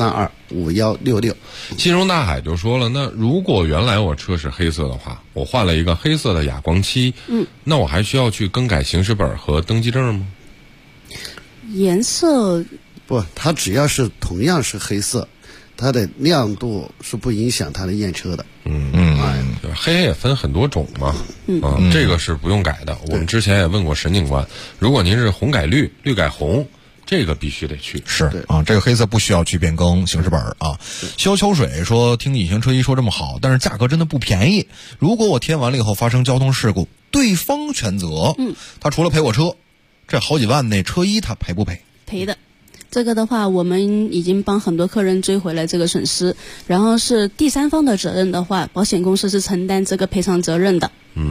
60325166。 金融大海就说了，那如果原来我车是黑色的话，我换了一个黑色的哑光漆，那我还需要去更改行驶本和登记证吗？ 颜色不，它只要是同样是黑色，它的亮度是不影响它的验车的。 黑也分很多种嘛，这个是不用改的。我们之前也问过沈警官，如果您是红改绿，绿改红，这个必须得去。 是啊，这个黑色不需要去变更行驶本啊。萧秋水说，听隐形车衣说这么好，但是价格真的不便宜。如果我贴完了以后发生交通事故，对方全责。他除了赔我车，这好几万那车衣他赔不赔？ 赔的。这个的话，我们已经帮很多客人追回了这个损失，然后是第三方的责任的话，保险公司是承担这个赔偿责任的。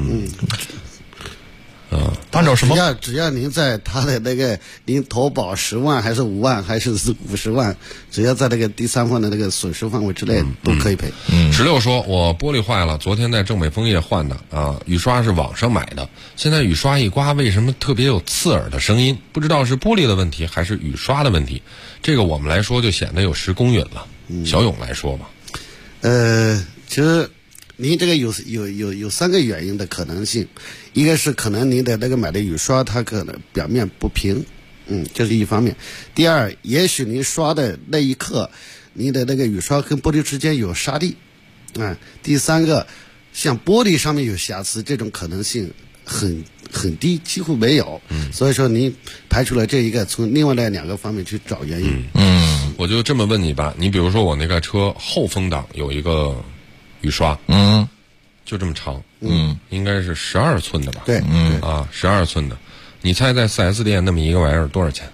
按照什么？ 只要您在他的那个您投保10万还是5万还是50万，只要在那个第三方的那个损失范围之内，都可以赔。 16说，我玻璃坏了，昨天在正美枫叶换的啊，雨刷是网上买的，现在雨刷一刮，为什么特别有刺耳的声音？不知道是玻璃的问题还是雨刷的问题？这个我们来说就显得有失公允了。小勇来说吧。 其实您这个有3个原因的可能性，一个是可能您的那个买的雨刷它可能表面不平，这是一方面。第二，也许您刷的那一刻，您的那个雨刷跟玻璃之间有沙粒，第三个，像玻璃上面有瑕疵，这种可能性很低，几乎没有。所以说您排除了这一个，从另外那2个方面去找原因。 我就这么问你吧，你比如说我那个车后风挡有一个雨刷，就这么长，应该是12寸的吧？ 对 ，12寸的，你猜在4S 店那么一个玩意儿多少钱？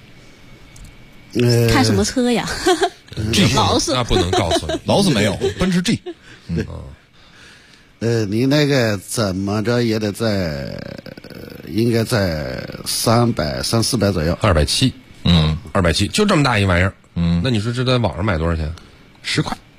看什么车呀？劳斯那不能告诉你， 劳斯没有，奔驰 G。 你那个怎么着也得应该在300-400左右 ，270，270，就这么大一玩意儿，那你说这在网上买多少钱？10块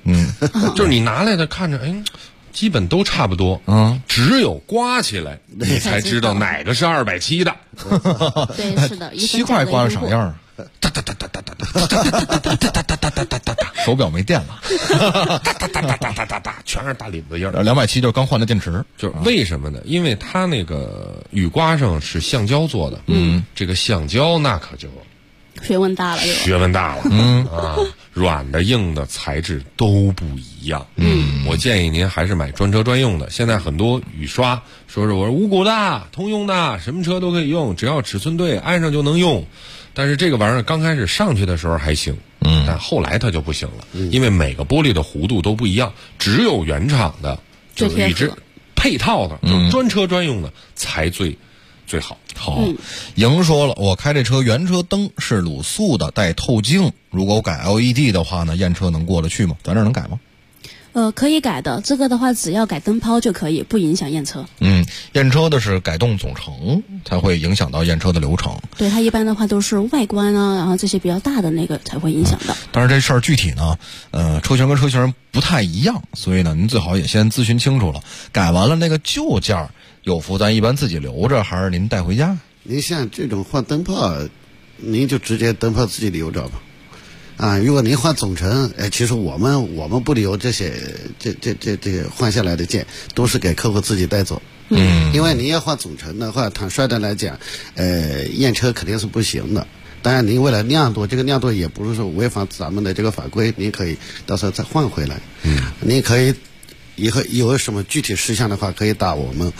就是你拿来的看着，基本都差不多，只有刮起来，你才知道哪个是270的。 对，是的 ，7块刮成啥样？哒哒哒哒哒哒哒哒哒哒哒哒哒哒哒哒，手表没电了， 哒哒哒哒哒哒哒，全是大领子印儿。 270就是刚换的电池， 就是为什么呢？因为它那个雨刮上是橡胶做的，这个橡胶那可就学问大了， 学问大了，软的硬的材质都不一样。我建议您还是买专车专用的。现在很多雨刷说是我是五谷的、通用的，什么车都可以用，只要尺寸对，安上就能用。但是这个玩意儿刚开始上去的时候还行，但后来它就不行了，因为每个玻璃的弧度都不一样，只有原厂的，就是与之配套的，就是专车专用的才最好。 好，莹说了，我开这车原车灯是卤素的，带透镜，如果我改 LED 的话呢，验车能过得去吗？咱这能改吗？ 可以改的，这个的话只要改灯泡就可以，不影响验车。 验车的是改动总成才会影响到验车的流程。 对，它一般的话都是外观啊，然后这些比较大的那个才会影响到。 但是这事儿具体呢，车型跟车型不太一样，所以呢，您最好也先咨询清楚了。改完了那个旧件有福咱一般自己留着，还是您带回家？ 您像这种换灯泡，您就直接灯泡自己留着吧。如果您换总成，其实我们不留这些这换下来的件，都是给客户自己带走。因为您要换总成的话，坦率的来讲，验车肯定是不行的。当然，您为了亮度，这个亮度也不是说违反咱们的这个法规，您可以到时候再换回来。您可以以后有什么具体事项的话，可以打我们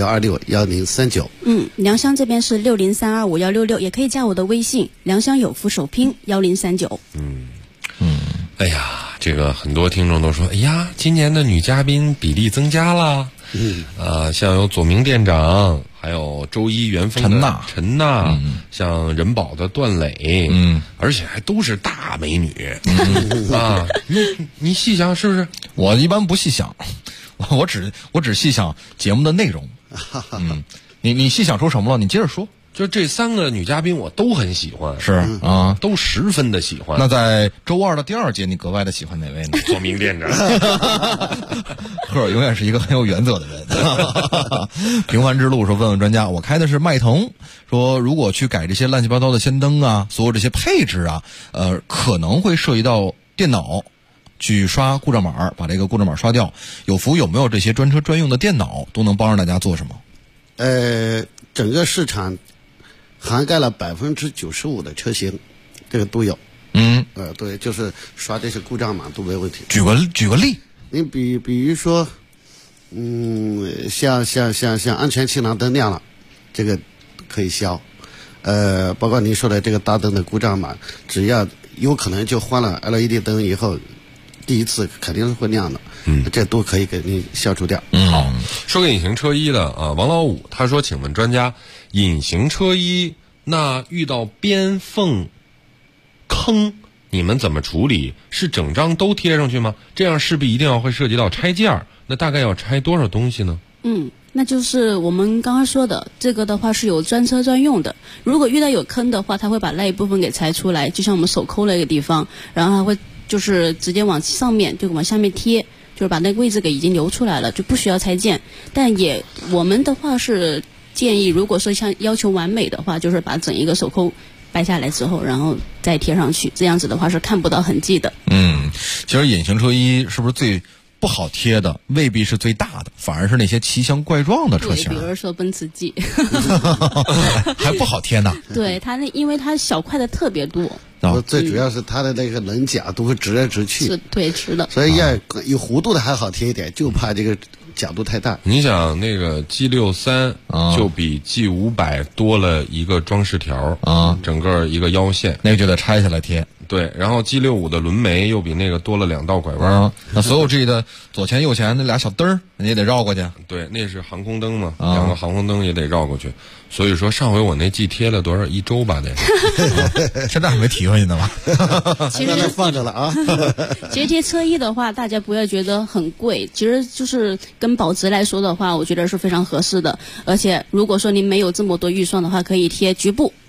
51261039。 良乡这边是60325166，也可以加我的微信，良乡有福首拼1039。 哎呀，这个很多听众都说，哎呀，今年的女嘉宾比例增加了。像有左明店长，还有周一元丰的陈娜，像人保的段磊，而且还都是大美女。你细想是不是？ 我一般不细想，我只细想节目的内容。你细想出什么了？你接着说。 就这3个女嘉宾我都很喜欢， 是啊， 都十分的喜欢。 那在周2的第2节，你格外的喜欢哪位呢？ 左明店长。 赫尔永远是一个很有原则的人。平凡之路说，问问专家，我开的是迈腾，说如果去改这些乱七八糟的氙灯啊，所有这些配置啊，可能会涉及到电脑去刷故障码，把这个故障码刷掉。有福有没有这些专车专用的电脑，都能帮着大家做什么？ 整个市场涵盖了95%的车型，这个都有。对，就是刷这些故障码都没问题。 举个例， 你比如说，像安全气囊灯亮了，这个可以消。包括您说的这个大灯的故障码，只要有可能就换了 LED 灯以后，第一次肯定是会亮的。这都可以给您消除掉。 好，说个隐形车衣的王老五他说，请问专家，隐形车衣那遇到边缝坑，你们怎么处理？是整张都贴上去吗？这样势必一定要会涉及到拆件，那大概要拆多少东西呢？ 那就是我们刚刚说的，这个的话是有专车专用的。如果遇到有坑的话，它会把那一部分给拆出来，就像我们手抠那个地方，然后它会就是直接往上面就往下面贴，就是把那个位置给已经留出来了，就不需要拆件。但我们的话是建议，如果说像要求完美的话，就是把整一个手抠掰下来之后，然后再贴上去，这样子的话是看不到痕迹的。 其实隐形车衣是不是最不好贴的未必是最大的，反而是那些奇形怪状的车型， 比如说奔驰 G 还不好贴呢。 对，它因为它小块的特别多， 最主要是它的那个棱角都会直来直去， 是对直的， 所以要有弧度的还好贴一点，就怕这个角度太大。 你想那个 G63 就比 G500 多了一个装饰条整个一个腰线， 那个就得拆下来贴。 对，然后 G65 的轮眉又比那个多了2道拐弯。 那所有 G 的左前右前那俩小灯儿，你也得绕过去。 对，那是航空灯嘛，2个航空灯也得绕过去。所以说上回我那 G 贴了多少1周吧得。 现在还没提回去呢吧？ 其实放着了啊。 其实贴车衣的话，大家不要觉得很贵，其实就是跟保值来说的话，我觉得是非常合适的。而且如果说您没有这么多预算的话，可以贴局部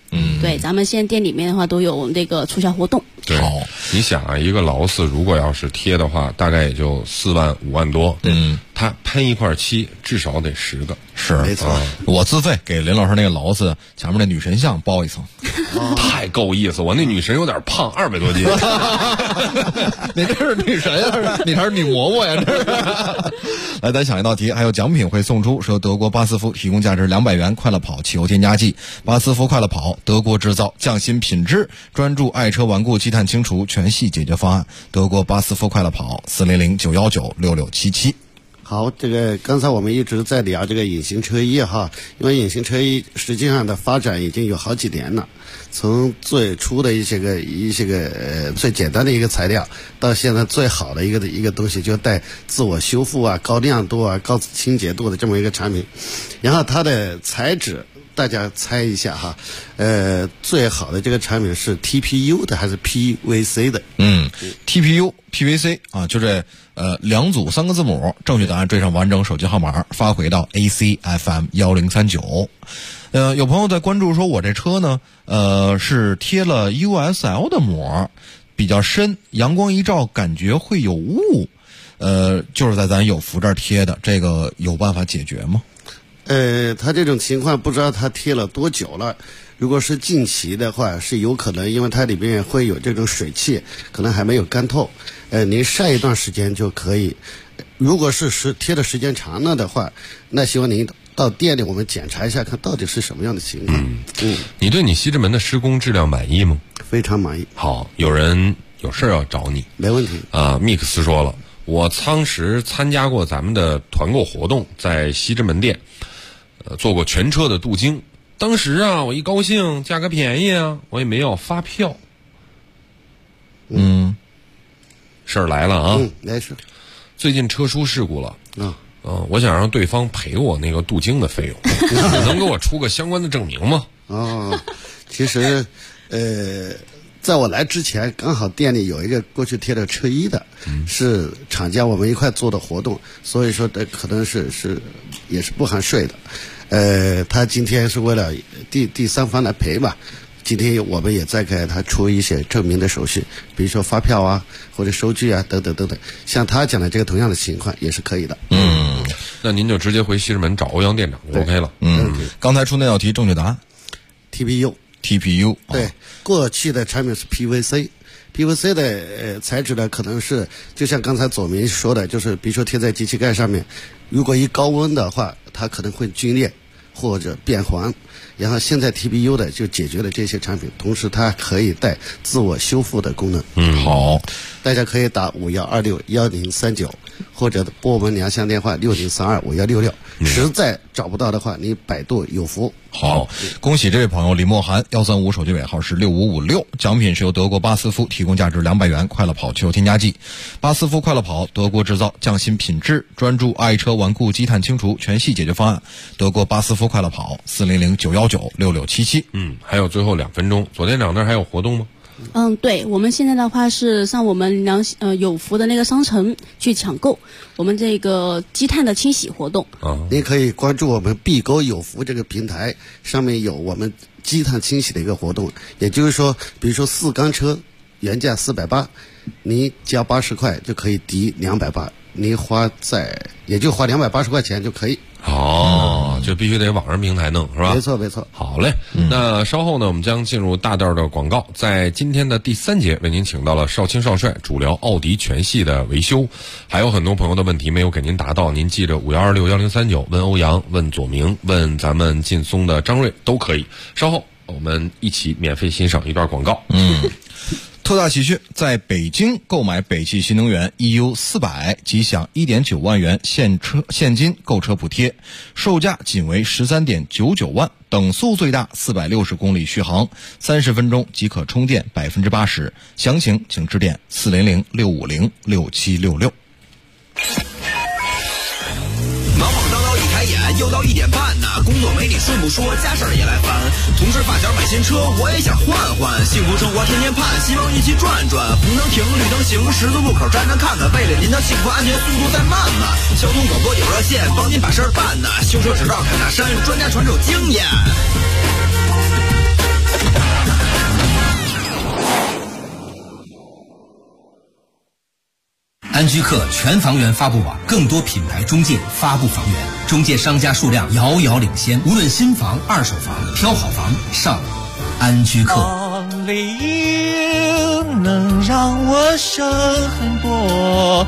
对，咱们现在店里面的话都有那个促销活动。 对，你想啊，一个劳斯如果要是贴的话，大概也就4万5万多。他喷一块漆至少得10个。 是，没错。我自费给林老师那个劳斯前面那女神像包一层， 太够意思。我那女神有点胖，200多斤。 你这是女神呀？你还是女嬷嬷呀？这是。来，咱想一道题，还有奖品会送出，是由德国巴斯夫提供价值200元快乐跑汽油添加剂。巴斯夫快乐跑，德国制造，匠心品质，专注爱车顽固积碳清除全系解决方案。德国巴斯夫快乐跑，400-919-6677。 好，这个刚才我们一直在聊这个隐形车衣哈，因为隐形车衣实际上的发展已经有好几年了，从最初的一些个最简单的一个材料，到现在最好的一个东西，就带自我修复啊、高亮度啊、高清洁度的这么一个产品。然后它的材质，大家猜一下哈，最好的这个产品是 TPU 的还是 PVC 的 ？TPU、PVC 啊，就这2组3个字母，正确答案缀上完整手机号码，发回到 ACFM1039。有朋友在关注说，我这车呢，是贴了 USL 的膜，比较深，阳光一照感觉会有雾，就是在咱有福这儿贴的，这个有办法解决吗？ 他这种情况不知道他贴了多久了。如果是近期的话，是有可能，因为它里面会有这种水汽，可能还没有干透。您晒一段时间就可以。如果是贴的时间长了的话，那希望您到店里我们检查一下，看到底是什么样的情况。 你对你西直门的施工质量满意吗？ 非常满意。 好，有人有事要找你， 没问题啊。Mix 说了，我当时参加过咱们的团购活动，在西直门店，做过全车的镀金。当时啊，我一高兴，价格便宜啊，我也没要发票。事儿来了啊！ 没事。 最近车出事故了。我想让对方赔我那个镀金的费用，能给我出个相关的证明吗？ 其实，在我来之前，刚好店里有一个过去贴的车衣的，是厂家我们一块做的活动，所以说可能是也是不含税的。他今天是为了第三方来赔吧，今天我们也在给他出一些证明的手续，比如说发票啊或者收据啊等等等等，像他讲的这个同样的情况也是可以的。 那您就直接回西直门找欧阳店长就 OK 了。 刚才出那道题正确答案 TPU 对，过去的产品是 PVC 的材质呢，可能是就像刚才左明说的，就是比如说贴在机器盖上面，如果一高温的话，它可能会皲裂或者变黄。然后现在 TPU 的就解决了这些产品，同时它可以带自我修复的功能。 好， 大家可以打51261039，或者拨我们良乡电话60325166。实在找不到的话，你百度有福。 好，恭喜这位朋友李莫涵，135手机尾号是6556，奖品是由德国巴斯夫提供价值200元快乐跑汽油添加剂。巴斯夫快乐跑，德国制造，匠心品质，专注爱车顽固积碳清除全系解决方案。德国巴斯夫快乐跑，400-919-6677。 还有最后2分钟，左店长那儿还有活动吗？ 对，我们现在的话是上我们有福的那个商城去抢购我们这个积碳的清洗活动。 您可以关注我们碧沟有福这个平台，上面有我们积碳清洗的一个活动。也就是说，比如说4缸车原价480，你交80块就可以抵280，你也就花280块钱就可以。 就必须得网上平台弄是吧？ 没错。 好嘞，那稍后呢，我们将进入大段的广告。在今天的第3节，为您请到了少卿少帅，主聊奥迪全系的维修。还有很多朋友的问题没有给您答到，您记着51261039问欧阳，问左明，问咱们劲松的张瑞都可以。稍后我们一起免费欣赏一段广告。 特大喜讯，在北京购买北汽新能源 EU400即享1.9万元现金购车补贴，售价仅为13.99万，等速最大460公里续航，30分钟即可充电80%。详情请致电400-650-6766。 忙忙叨叨一开眼又到1点半呢，工作没你顺不说，家事儿也来烦。同事发小买新车，我也想换换，幸福生活天天盼，希望一起转转。红灯停，绿灯行，十字路口站站看看，为了您的幸福安全，速度再慢慢。交通广播有热线，帮您把事儿办呢。修车只绕开大山，专家传授经验。 安居客全房源发布网，更多品牌中介发布房源，中介商家数量遥遥领先。无论新房、二手房，挑好房上安居客。 能让我想很多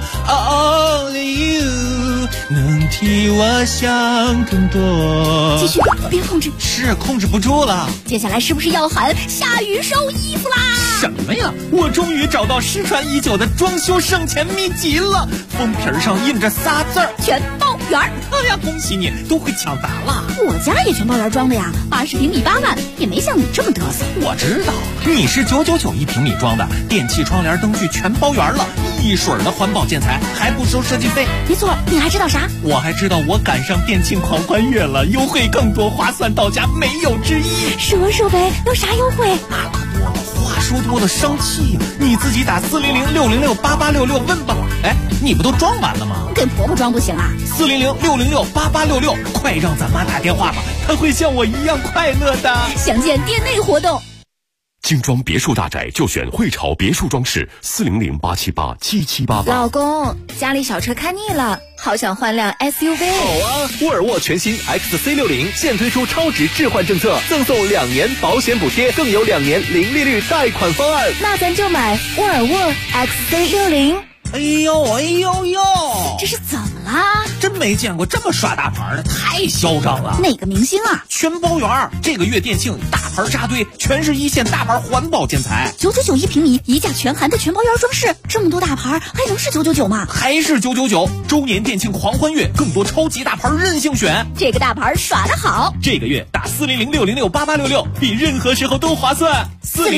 ，Only you 能替我想更多。 继续，别控制， 是控制不住了。 接下来是不是要喊下雨收衣服啦？ 什么呀？我终于找到失传已久的装修省钱秘籍了，封皮上印着仨字儿： 全包圆。 哎呀，恭喜你，都会抢答了。 我家也全包圆装的呀，80平米8万，也没像你这么嘚瑟。 我知道，你是999一平米装的，电器、窗帘、灯具全包圆了，一水儿的环保建材，还不收设计费。 没错，你还知道啥？ 我还知道我赶上电庆狂欢月了，优惠更多，划算到家，没有之一。 说呗，有啥优惠？ 那可多了，话说多了生气呀！你自己打400-606-8866问吧。哎，你不都装完了吗？ 跟婆婆装不行啊 ！400-606-8866，快让咱妈打电话吧，她会像我一样快乐的。 详见店内活动。 精装别墅大宅就选汇潮别墅装饰，400-878-7788。 老公，家里小车看腻了，好想换辆 SUV。 好啊，沃尔沃全新 XC60现推出超值置换政策，赠送2年保险补贴，更有2年零利率贷款方案。 那咱就买沃尔沃 XC60。 哎呦， 这是怎么啦？ 真没见过这么耍大牌的，太嚣张了！ 哪个明星啊？ 全包圆，这个月店庆大牌扎堆，全是一线大牌环保建材 ，999一平米，一价全含的全包圆装饰，这么多大牌还能是999吗？ 还是999！周年店庆狂欢月，更多超级大牌任性选， 这个大牌耍得好！ 这个月打400-606-8866，比任何时候都划算。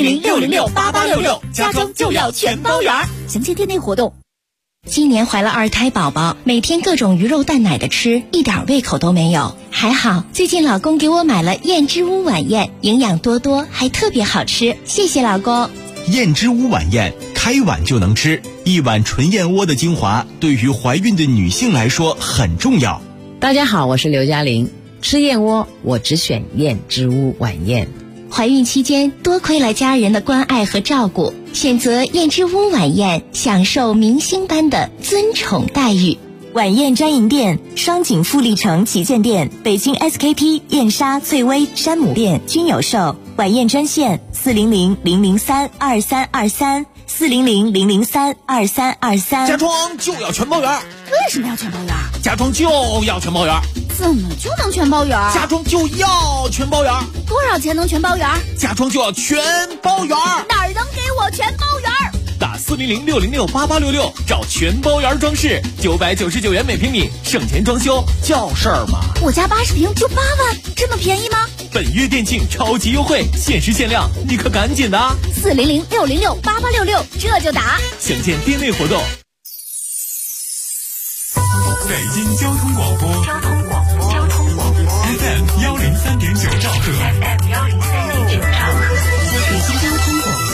400-606-8866，家装就要全包圆。详见店内活动。 今年怀了2胎宝宝，每天各种鱼肉蛋奶的吃，一点胃口都没有。还好最近老公给我买了燕之屋晚宴，营养多多，还特别好吃，谢谢老公。 燕之屋晚宴，开碗就能吃，一碗纯燕窝的精华，对于怀孕的女性来说很重要。 大家好，我是刘嘉玲，吃燕窝我只选燕之屋晚宴。 怀孕期间多亏了家人的关爱和照顾，选择燕之屋晚宴，享受明星般的尊宠待遇。 晚宴专营店：双井富力城旗舰店、北京 SKP、燕莎、翠微、山姆店均有售。晚宴专线400-003-2323。400-003-2323。 家装就要全包圆。 为什么要全包圆？ 家装就要全包圆。 怎么就能全包圆？ 家装就要全包圆。 多少钱能全包圆？ 家装就要全包圆。 哪儿能给我全包圆？ 打400-606-8866，找全包圆装饰，999元每平米，省钱装修叫事儿吗？ 我家80平就8万，这么便宜吗？ 本月店庆超级优惠，限时限量，你可赶紧的 ！400-606-8866，这就打。 详见店内活动。 北京交通广播FM 103.9兆赫， 北京交通广播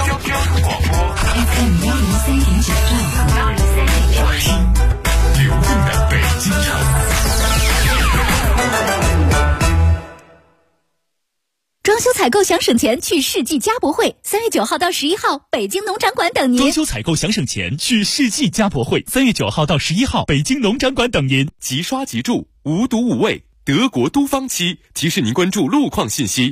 FM 103.9兆赫， 听流动的北京城。 装修采购想省钱，去世纪家博会，3月9号到11号，北京农展馆等您。 装修采购想省钱，去世纪家博会，3月9号到11号，北京农展馆等您。 即刷即住，无毒无味，德国都芳漆提示您关注路况信息。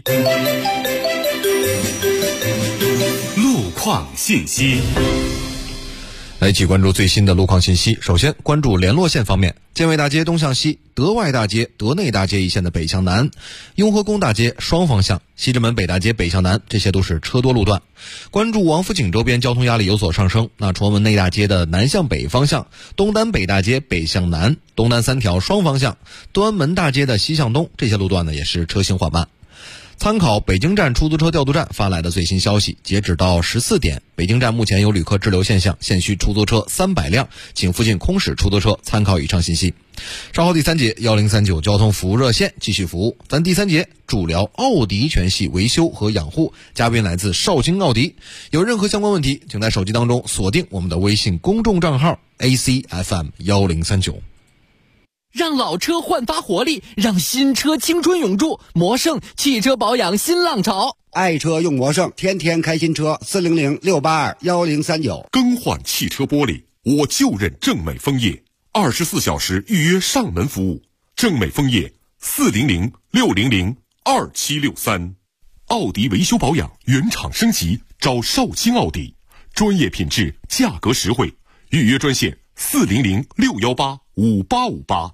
路况信息。 来一起关注最新的路况信息。首先关注联络线方面，建卫大街东向西、德外大街、德内大街一线的北向南，雍和宫大街双方向、西直门北大街北向南，这些都是车多路段。关注王府井周边交通压力有所上升，那崇文门内大街的南向北方向、东单北大街北向南、东单3条双方向、东安门大街的西向东，这些路段呢也是车行缓慢。参考北京站出租车调度站发来的最新消息，截止到14点，北京站目前有旅客滞留现象，现需出租车300辆，请附近空驶出租车参考以上信息。稍后第3节1039交通服务热线继续服务，咱第3节主聊奥迪全系维修和养护，嘉宾来自绍兴奥迪。有任何相关问题，请在手机当中锁定我们的微信公众账号 ACFM1039。 让老车焕发活力，让新车青春永驻。魔胜汽车保养新浪潮， 爱车用魔胜，天天开新车。400-682-1039。 更换汽车玻璃我就认正美枫叶，24小时预约上门服务。正美枫叶400-600-2763。奥迪维修保养原厂升级，找少卿奥迪，专业品质，价格实惠。预约专线400-618-5858。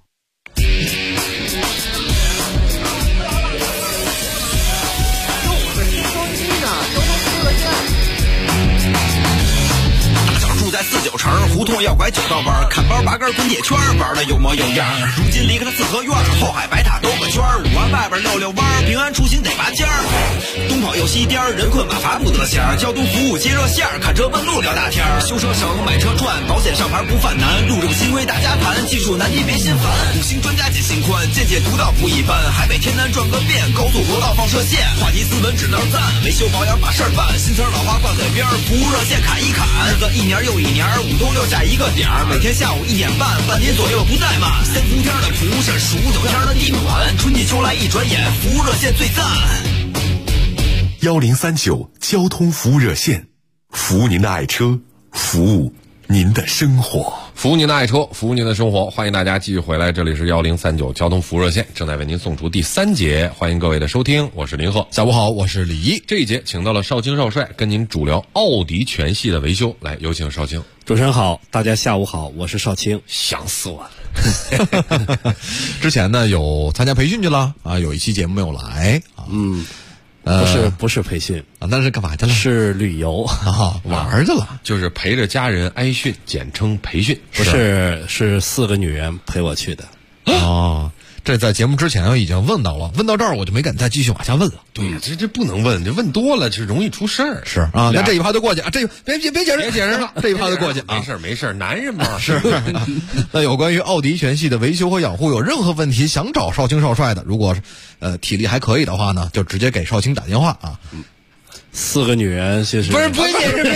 在49城胡同要拐9道弯，看包拔根滚铁圈，玩的有模有样。如今离开了四合院，后海白塔兜个圈，5环外边溜溜弯，平安出行得拔尖儿。东跑又西颠，人困马乏不得闲。交通服务接热线，看车问路聊大天。修车省，买车赚，保险上牌不犯难。路政新规大家谈，技术难题别心烦。5星专家解心宽，见解独到不一般。海北天南转个遍，高速国道放射线，话题斯文只能赞，维修保养把事儿办。新词老话挂嘴边，服务热线砍一砍。日子一年又一年，5通6下一个点儿，每天下午1点半，半年左右不怠慢。3伏天的服务是数9天的地暖，春季秋来一转眼，服务热线最赞。 1039交通服务热线，服务您的爱车，服务您的生活， 服务您的爱车，服务您的生活。欢迎大家继续回来，这里是1039交通服务热线，正在为您送出第3节，欢迎各位的收听，我是林鹤。 下午好，我是李一。 这一节请到了少卿少帅，跟您主聊奥迪全系的维修。来，有请少卿。 主持人好，大家下午好，我是少卿。 想死我了。 之前呢有参加培训去了啊，有一期节目没有来啊。 不是培训啊，那是干嘛去了？ 是旅游啊，玩去了， 就是陪着家人挨训，简称培训。 不是4个女人陪我去的。 哦，这在节目之前我已经问到了，问到这儿我就没敢再继续往下问了。 对呀，这不能问，这问多了就容易出事儿。 是啊，那这一趴就过去啊，这别解释了，这一趴就过去啊。 没事，男人嘛是。那有关于奥迪全系的维修和养护，有任何问题想找少卿少帅的，如果体力还可以的话呢，就直接给少卿打电话啊。 4个女人就是不是别解释，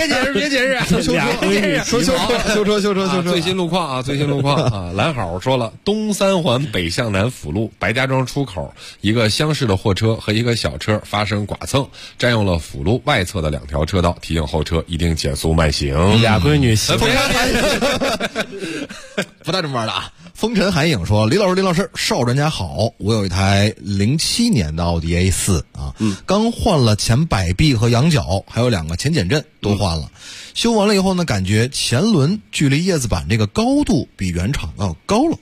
说修车，最新路况啊，蓝好说了，东3环北向南辅路白家庄出口，一个厢式的货车和一个小车发生剐蹭，占用了辅路外侧的2条车道，提醒后车一定减速慢行。 俩闺女不带这么玩的啊！风尘寒影说：“李老师，邵专家好，我有一台07年的奥迪 A4 啊，刚换了前摆臂和仰角，还有2个前减震都换了。修完了以后呢，感觉前轮距离叶子板这个高度比原厂要高了。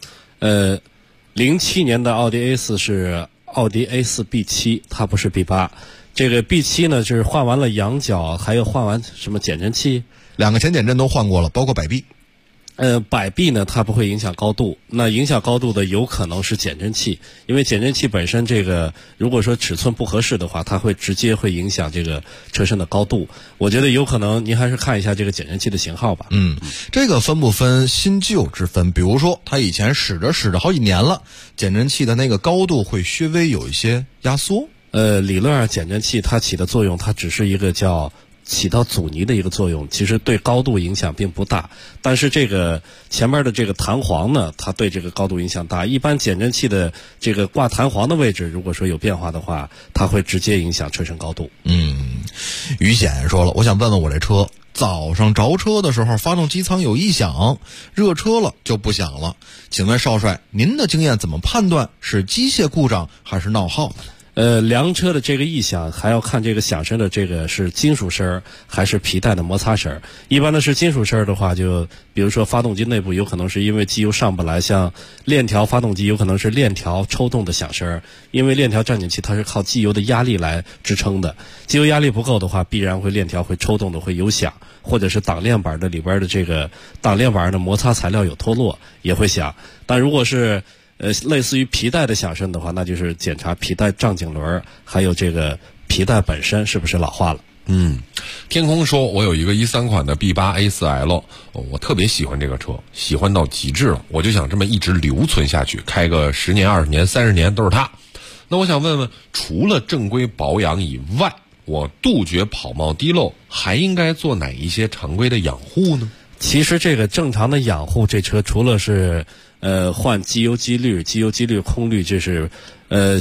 07年的奥迪 A4 是奥迪 A4 B7， 它不是 B8。这个 B7 呢，就是换完了仰角，还有换完什么减震器 ，2个前减震都换过了，包括摆臂。 摆臂呢，它不会影响高度，那影响高度的有可能是减震器，因为减震器本身这个如果说尺寸不合适的话，它会直接会影响这个车身的高度。我觉得有可能您还是看一下这个减震器的型号吧。 这个分不分新旧之分？比如说它以前使着好几年了，减震器的那个高度会稍微有一些压缩。 理论上减震器它起的作用，它只是一个叫起到阻尼的一个作用，其实对高度影响并不大。但是这个前面的这个弹簧呢，它对这个高度影响大。一般减震器的这个挂弹簧的位置，如果说有变化的话，它会直接影响车身高度。 于显说了，我想问问我这车，早上着车的时候发动机舱有异响，热车了就不响了。请问少帅，您的经验怎么判断是机械故障还是闹耗呢？ 量车的这个异响还要看这个响声的这个是金属声还是皮带的摩擦声。一般的是金属声的话，就比如说发动机内部有可能是因为机油上不来，像链条发动机有可能是链条抽动的响声，因为链条站紧器它是靠机油的压力来支撑的，机油压力不够的话，必然会链条会抽动的会有响，或者是挡链板的里边的这个挡链板的摩擦材料有脱落也会响。但如果是类似于皮带的响声的话，那就是检查皮带胀紧轮，还有这个皮带本身是不是老化了。 天空说，我有一个13款的 B8 A4L， 我特别喜欢这个车，喜欢到极致了，我就想这么一直留存下去，开个10年、20年、30年都是它。那我想问问，除了正规保养以外，我杜绝跑冒滴漏，还应该做哪一些常规的养护呢？ 其实这个正常的养护，这车除了是换机油机滤、空滤，这是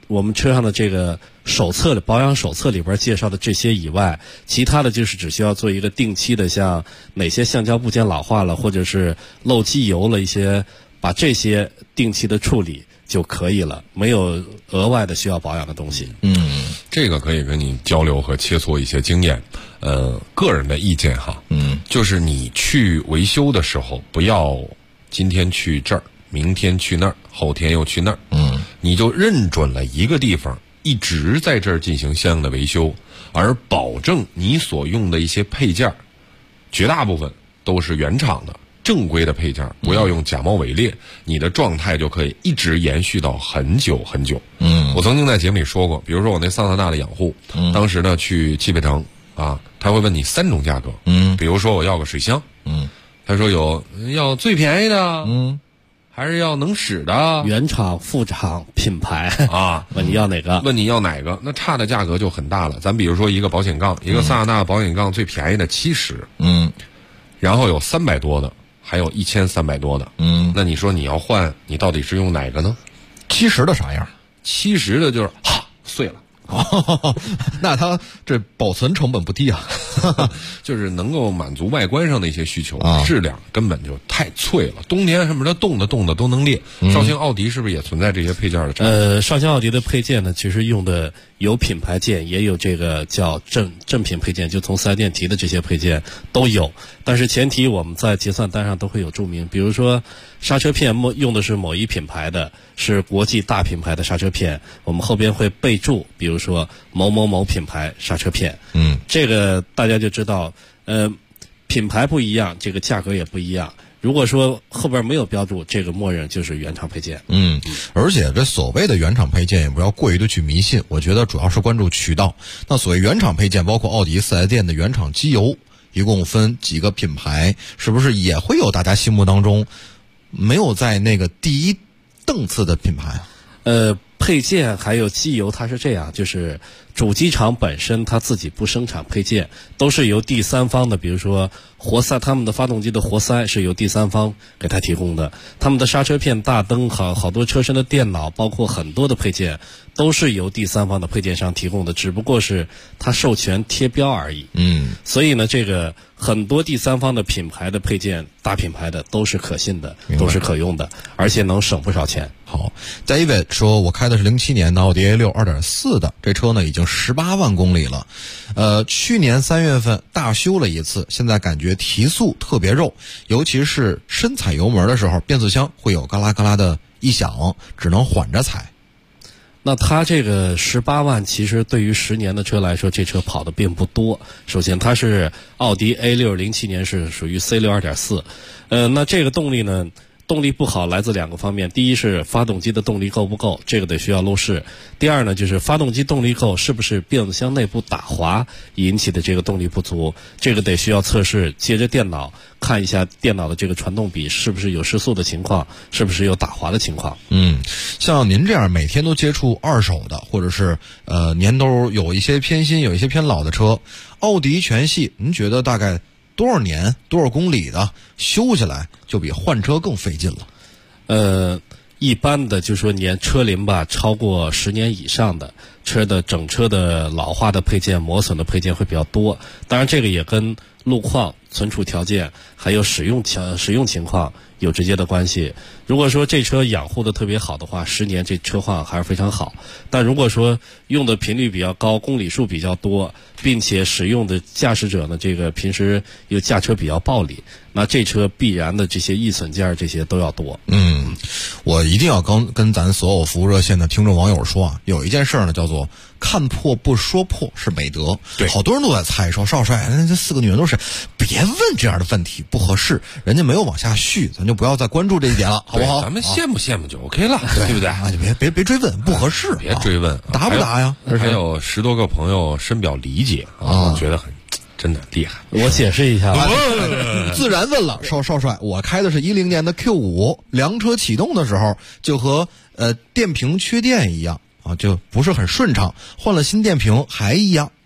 我们车上的这个手册的保养手册里边介绍的这些以外，其他的就是只需要做一个定期的，像哪些橡胶部件老化了，或者是漏机油了一些，把这些定期的处理就可以了，没有额外的需要保养的东西。 这个可以跟你交流和切磋一些经验。个人的意见哈，就是你去维修的时候，不要今天去这儿，明天去那儿，后天又去那儿。你就认准了一个地方，一直在这儿进行相应的维修，而保证你所用的一些配件，绝大部分都是原厂的正规的配件，不要用假冒伪劣，你的状态就可以一直延续到很久很久。我曾经在节目里说过，比如说我那桑塔纳的养护，当时呢去汽配城啊，他会问你3种价格，比如说我要个水箱，他说有要最便宜的，还是要能使的， 原厂、副厂、品牌啊？ 问你要哪个？ 问你要哪个？那差的价格就很大了。咱比如说一个保险杠，一个桑塔纳保险杠最便宜的70，然后有300多的，还有1300多的，那你说你要换，你到底是用哪个呢 ？70的啥样 ？70的就是碎了。 那它这保存成本不低啊。 就是能够满足外观上的一些需求，质量根本就太脆了，冬天什么的冻的都能裂。绍兴奥迪是不是也存在这些配件的产品？ 绍兴奥迪的配件呢，其实用的有品牌件，也有这个叫正品配件，就从4S店提的这些配件都有。但是前提我们在结算单上都会有注明，比如说刹车片用的是某一品牌的，是国际大品牌的刹车片，我们后边会备注，比如说某某某品牌刹车片。这个大家就知道，品牌不一样，这个价格也不一样。如果说后边没有标注，这个默认就是原厂配件。 而且这所谓的原厂配件也不要过于的去迷信，我觉得主要是关注渠道。那所谓原厂配件，包括奥迪4S店的原厂机油，一共分几个品牌，是不是也会有大家心目当中没有在那个第一档次的品牌啊？ 配件还有机油，它是这样，就是主机厂本身它自己不生产配件，都是由第三方的，比如说活塞，他们的发动机的活塞是由第三方给它提供的，他们的刹车片、大灯、好多车身的电脑，包括很多的配件都是由第三方的配件商提供的，只不过是它授权贴标而已。所以呢，这个很多第三方的品牌的配件，大品牌的都是可信的，都是可用的，而且能省不少钱。 好 ，David 说，我开的是07年的奥迪 A6 2.4的，这车呢已经18万公里了。去年3月份大修了一次，现在感觉提速特别肉，尤其是深踩油门的时候，变速箱会有嘎啦嘎啦的异响，只能缓着踩。 那它这个18万，其实对于10年的车来说，这车跑的并不多。首先，它是奥迪 A6 07年是属于 C6 2.4，那这个动力呢？动力不好来自2个方面，第一是发动机的动力够不够，这个得需要路试；第二呢，就是发动机动力够，是不是变速箱内部打滑引起的这个动力不足，这个得需要测试，接着电脑看一下电脑的这个传动比是不是有失速的情况，是不是有打滑的情况。 像您这样每天都接触二手的，或者是年都有一些偏新有一些偏老的车，奥迪全系您觉得大概多少年多少公里的修下来就比换车更费劲了？ 一般的就说车龄吧，超过10年以上的车的整车的老化的配件、磨损的配件会比较多。当然，这个也跟路况、存储条件还有使用情况有直接的关系。如果说这车养护的特别好的话，10年这车况还是非常好。但如果说用的频率比较高，公里数比较多，并且使用的驾驶者呢，这个平时又驾车比较暴力，那这车必然的这些易损件这些都要多。 我一定要跟咱所有服务热线的听众网友说啊，有一件事呢叫做看破不说破是美德。 对， 好多人都在猜说少帅这4个女人都是，别问这样的问题不合适，人家没有往下续，咱就不要再关注这一点了，好不好？ 咱们羡慕羡慕就 OK 了，对不对？ 就别追问，不合适， 别追问， 答不答呀？ 还有10多个朋友深表理解啊，觉得真的厉害。 我解释一下自然问了，少帅，我开的是10年的 Q5，凉车启动的时候就和电瓶缺电一样啊，就不是很顺畅，换了新电瓶还一样，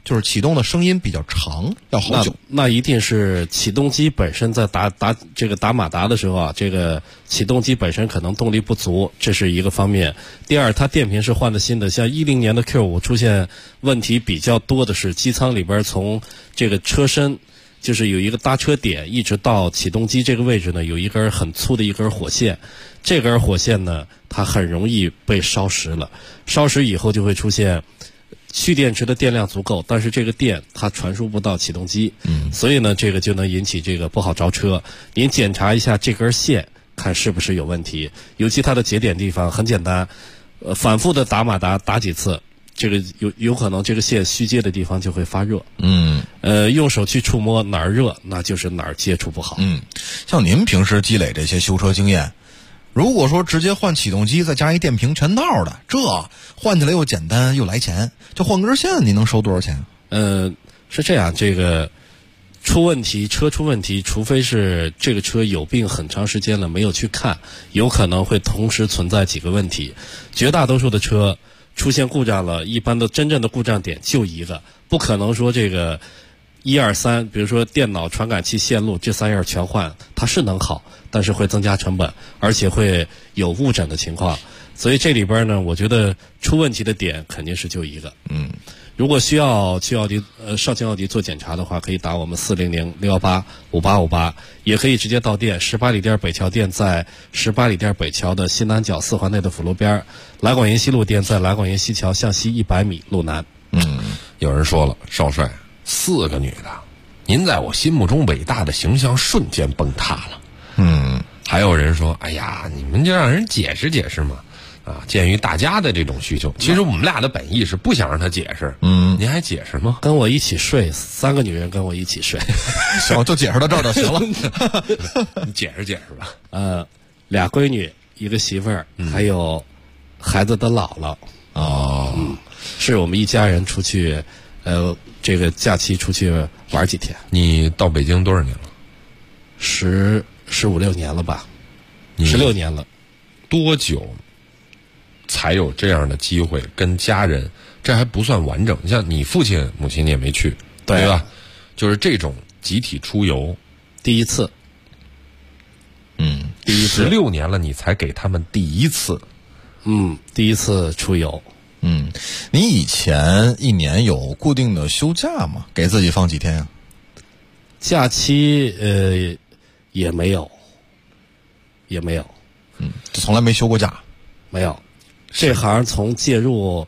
就是启动的声音比较长，要好久。 那一定是启动机本身在打马达的时候啊，这个启动机本身可能动力不足，这是一个方面。第二，它电瓶是换的新的，像10年的 Q5 出现问题比较多的是机舱里边从这个车身，就是有一个搭车点一直到启动机这个位置呢，有一根很粗的一根火线，这根火线呢它很容易被烧蚀了，烧蚀以后就会出现蓄电池的电量足够，但是这个电它传输不到启动机，所以呢这个就能引起这个不好着车。您检查一下这根线看是不是有问题，尤其它的节点地方很简单，反复的打马达打几次，这个有可能这个线虚接的地方就会发热。用手去触摸哪儿热，那就是哪儿接触不好。 像您平时积累这些修车经验，如果说直接换启动机再加一电瓶全套的，这换起来又简单又来钱，就换根线你能收多少钱？ 是这样，这个车出问题，除非是这个车有病很长时间了没有去看，有可能会同时存在几个问题。绝大多数的车出现故障了，一般的真正的故障点就一个，不可能说这个1、2、3，比如说电脑、传感器、线路这3样全换，它是能好，但是会增加成本，而且会有误诊的情况。所以这里边呢，我觉得出问题的点肯定是就一个。如果需要去绍兴奥迪做检查的话，可以打我们400-618-5858，也可以直接到店，18里店北桥店在18里店北桥的西南角4环内的辅路边，来广营西路店在来广营西桥向西100米路南。 有人说了，少帅，4个女的，您在我心目中伟大的形象瞬间崩塌了。还有人说，哎呀，你们就让人解释解释嘛。鉴于大家的这种需求，其实我们俩的本意是不想让他解释。您还解释吗？ 跟我一起睡，3个女人跟我一起睡。 行，就解释到这儿就行了。 你解释解释吧。 俩闺女，一个媳妇儿，还有孩子的姥姥。是我们一家人出去，这个假期出去玩几天。 你到北京多少年了 ？15、16年了吧？16年了。 多久才有这样的机会跟家人？这还不算完整，像你父亲母亲你也没去，对吧？就是这种集体出游， 第一次。第一次 16年了，你才给他们第一次。 第一次出游。 你以前一年有固定的休假吗？给自己放几天啊？ 假期也没有。 从来没休过假。 没有。这行从介入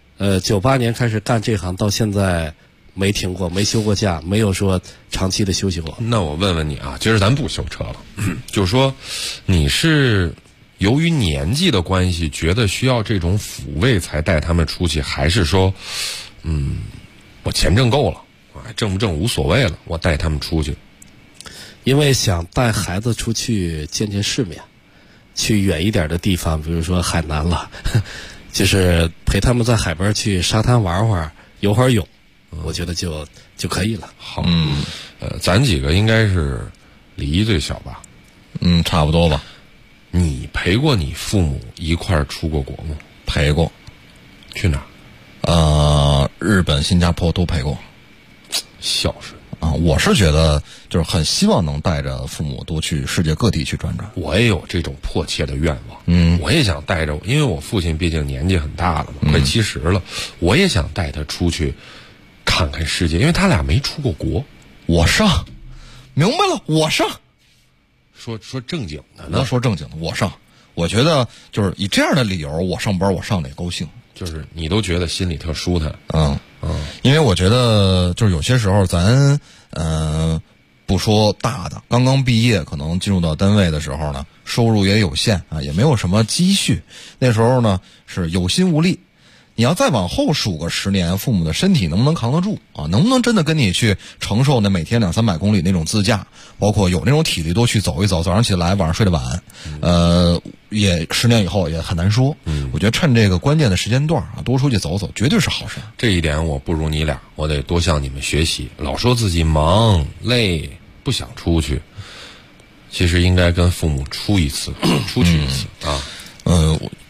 98年开始干这行到现在没停过，没休过假，没有说长期的休息过。 那我问问你啊，今儿咱不修车了，就是说你是由于年纪的关系觉得需要这种抚慰才带他们出去，还是说我钱挣够了，挣不挣无所谓了，我带他们出去？ 因为想带孩子出去见见世面，去远一点的地方，比如说海南了，就是陪他们在海边去沙滩玩玩，游会儿泳，我觉得就可以了。 好，咱几个应该是李一最小吧？ 差不多吧。 你陪过你父母一块儿出过国吗？ 陪过。 去哪儿？ 日本、新加坡都陪过。 孝顺啊！我是觉得就是很希望能带着父母多去世界各地去转转。 我也有这种迫切的愿望。我也想带着，因为我父亲毕竟年纪很大了嘛，快70了，我也想带他出去看看世界，因为他俩没出过国。 我上，明白了，我上。 说正经的呢？ 说正经的，我上。我觉得就是以这样的理由，我上班我上的也高兴。 就是你都觉得心里特舒坦。 因为我觉得就是有些时候咱不说大的，刚刚毕业可能进入到单位的时候呢，收入也有限啊，也没有什么积蓄，那时候呢是有心无力。你要再往后数个10年，父母的身体能不能扛得住啊？能不能真的跟你去承受那每天200-300公里那种自驾，包括有那种体力多去走一走，早上起来晚上睡得晚，也10年以后也很难说。我觉得趁这个关键的时间段啊，多出去走走，绝对是好事。 这一点我不如你俩，我得多向你们学习。老说自己忙累不想出去，其实应该跟父母出去一次啊。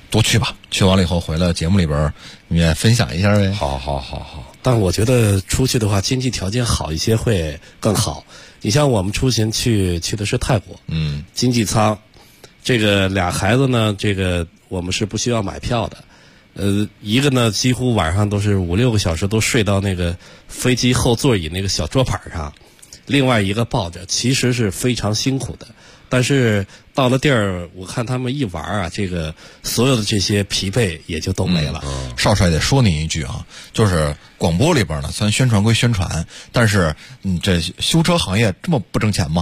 多去吧，去完了以后回来节目里边你也分享一下呗。 好。 但我觉得出去的话，经济条件好一些会更好。你像我们出行去的是泰国，经济舱，这个俩孩子呢，这个我们是不需要买票的。一个呢，几乎晚上都是5-6个小时都睡到那个飞机后座椅那个小桌板上，另外一个抱着，其实是非常辛苦的。但是到了地儿，我看他们一玩啊，这个所有的这些疲惫也就都没了。 少帅得说你一句啊，就是广播里边呢，虽然宣传归宣传，但是这修车行业这么不挣钱吗？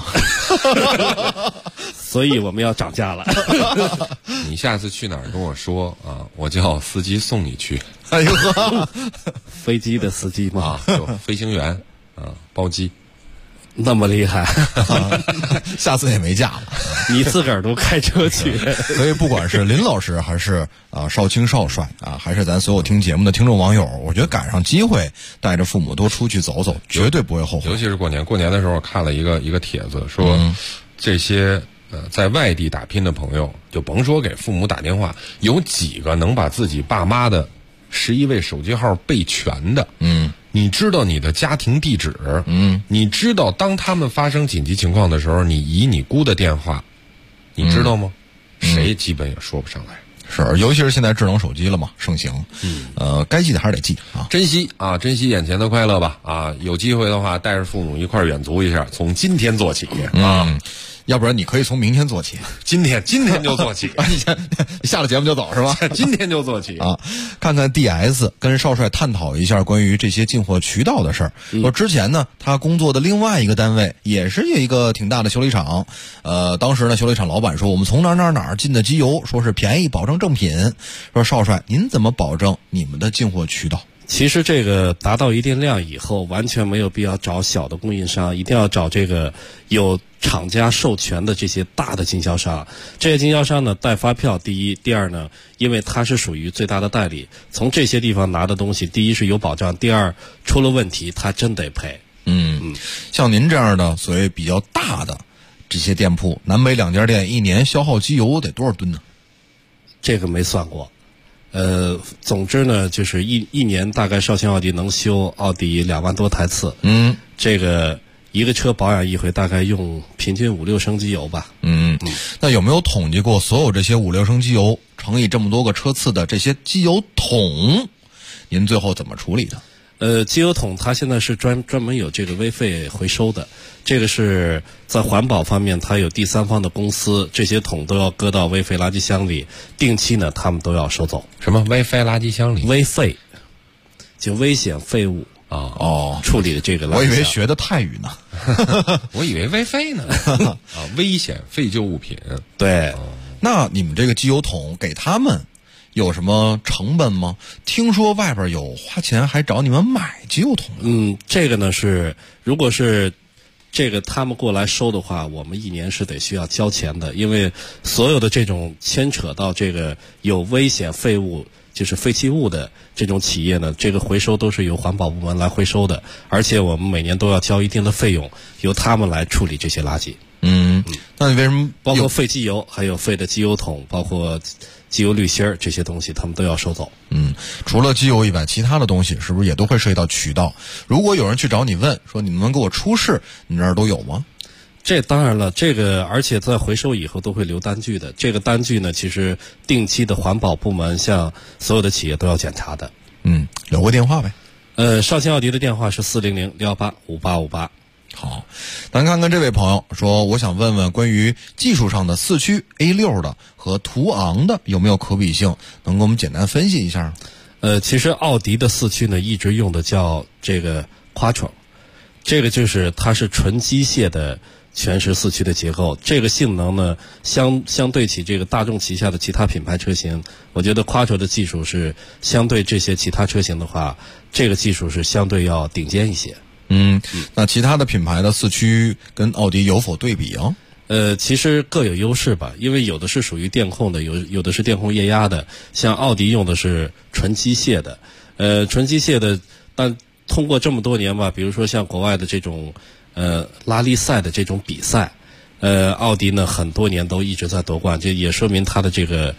所以我们要涨价了。 你下次去哪儿跟我说啊，我叫司机送你去。 哎呦呵， 飞机的司机嘛， 就飞行员包机。 那么厉害， 下次也没假了。 你自个儿都开车去。 所以不管是林老师还是少卿少帅还是咱所有听节目的听众网友，我觉得赶上机会带着父母多出去走走，绝对不会后悔。 尤其是过年的时候，看了一个帖子说，这些在外地打拼的朋友，就甭说给父母打电话，有几个能把自己爸妈的11位手机号背全的？你知道你的家庭地址，你知道当他们发生紧急情况的时候，你姨你姑的电话，你知道吗？谁基本也说不上来。 是，尤其是现在智能手机了嘛，盛行。该记得还是得记啊， 珍惜眼前的快乐吧啊！有机会的话，带着父母一块远足一下，从今天做起啊。 要不然你可以从明天做起， 今天就做起。 你下了节目就走是吧？ 今天就做起啊！看看 DS 跟少帅探讨一下关于这些进货渠道的事儿。说之前呢，他工作的另外一个单位也是有一个挺大的修理厂。当时呢，修理厂老板说我们从哪儿进的机油，说是便宜，保证正品。说少帅，您怎么保证你们的进货渠道？ 其实这个达到一定量以后，完全没有必要找小的供应商，一定要找这个有厂家授权的这些大的经销商。这些经销商呢，带发票，第一，第二呢，因为它是属于最大的代理，从这些地方拿的东西，第一是有保障，第二出了问题他真得赔。 像您这样的所谓比较大的这些店铺，南北2家店一年消耗机油得多少吨呢？ 这个没算过。总之呢，就是一年大概绍兴奥迪能修奥迪2万多台次。这个一个车保养一回大概用平均5-6升机油吧。 那有没有统计过所有这些5-6升机油乘以这么多个车次的这些机油桶，您最后怎么处理的？ 机油桶它现在是专门有这个微费回收的，这个是在环保方面它有第三方的公司，这些桶都要搁到微费垃圾箱里，定期呢他们都要收走。 什么微费垃圾箱里？ 微费就危险废物处理的这个垃圾箱。 我以为学的泰语呢。 我以为微费呢。危险废旧物品。 对。 那你们这个机油桶给他们有什么成本吗？听说外边有花钱还找你们买机油桶。 这个呢是，如果是这个他们过来收的话，我们一年是得需要交钱的，因为所有的这种牵扯到这个有危险废物，就是废弃物的这种企业呢，这个回收都是由环保部门来回收的，而且我们每年都要交一定的费用，由他们来处理这些垃圾。 那你为什么包括废机油，还有废的机油桶，包括机油滤芯儿这些东西，他们都要收走。 除了机油以外，其他的东西是不是也都会涉及到渠道？如果有人去找你问说你们给我出示，你那儿都有吗？ 这当然了，这个而且在回收以后都会留单据的。这个单据呢，其实定期的环保部门像所有的企业都要检查的。 留个电话呗。 绍兴奥迪的电话是400-128-5858。 好，咱看看这位朋友说，我想问问关于技术上的四驱 A6 的和途昂的有没有可比性，能给我们简单分析一下？ 其实奥迪的四驱呢，一直用的叫这个 Quattro， 这个就是它是纯机械的全时四驱的结构，这个性能呢，相对起这个大众旗下的其他品牌车型，我觉得 Quattro 的技术是相对这些其他车型的话，这个技术是相对要顶尖一些。 那其他的品牌的四驱跟奥迪有否对比啊？ 其实各有优势吧，因为有的是属于电控的，有的是电控液压的，像奥迪用的是纯机械的，纯机械的，但通过这么多年吧，比如说像国外的这种拉力赛的这种比赛，奥迪呢很多年都一直在夺冠，这也说明它的这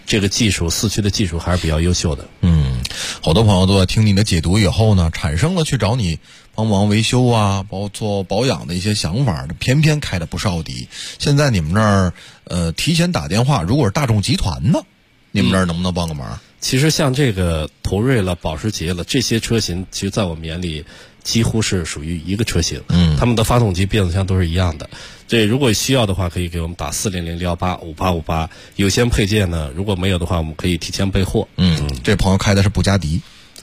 这个技术四驱的技术还是比较优秀的。 好多朋友都在听你的解读以后呢，产生了去找你帮忙维修啊，包括做保养的一些想法，偏偏开的不是奥迪。现在你们这儿提前打电话，如果是大众集团呢，你们这儿能不能帮个忙？ 其实像这个途锐了、保时捷了这些车型，其实在我们眼里几乎是属于一个车型，他们的发动机、变速箱都是一样的。这如果需要的话，可以给我们打400-618-5858。有些配件呢，如果没有的话，我们可以提前备货。 这朋友开的是布加迪，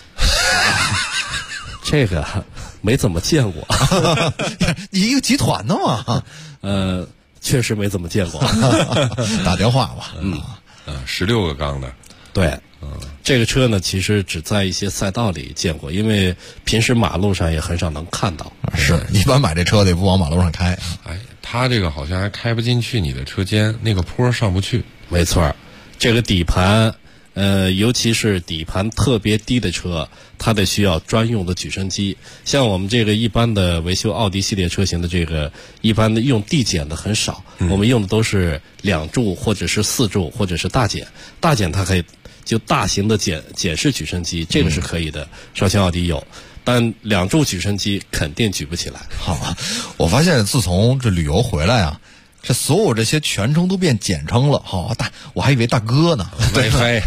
这个没怎么见过， 一个集团的嘛。 确实没怎么见过。 打电话吧。 16个缸的， 对。这个车呢，其实只在一些赛道里见过，因为平时马路上也很少能看到。 是，一般买这车得不往马路上开。 它这个好像还开不进去你的车间，那个坡上不去。 没错，这个底盘，尤其是底盘特别低的车，它得需要专用的举升机。像我们这个一般的维修奥迪系列车型的这个，一般的用地减的很少，我们用的都是2柱或者是4柱或者是大减。大减它可以就大型的减式举升机，这个是可以的，绍兴奥迪有。但2柱举升机肯定举不起来。 好啊，我发现自从这旅游回来啊，这所有这些全称都变简称了。好，我还以为大哥呢。 WiFi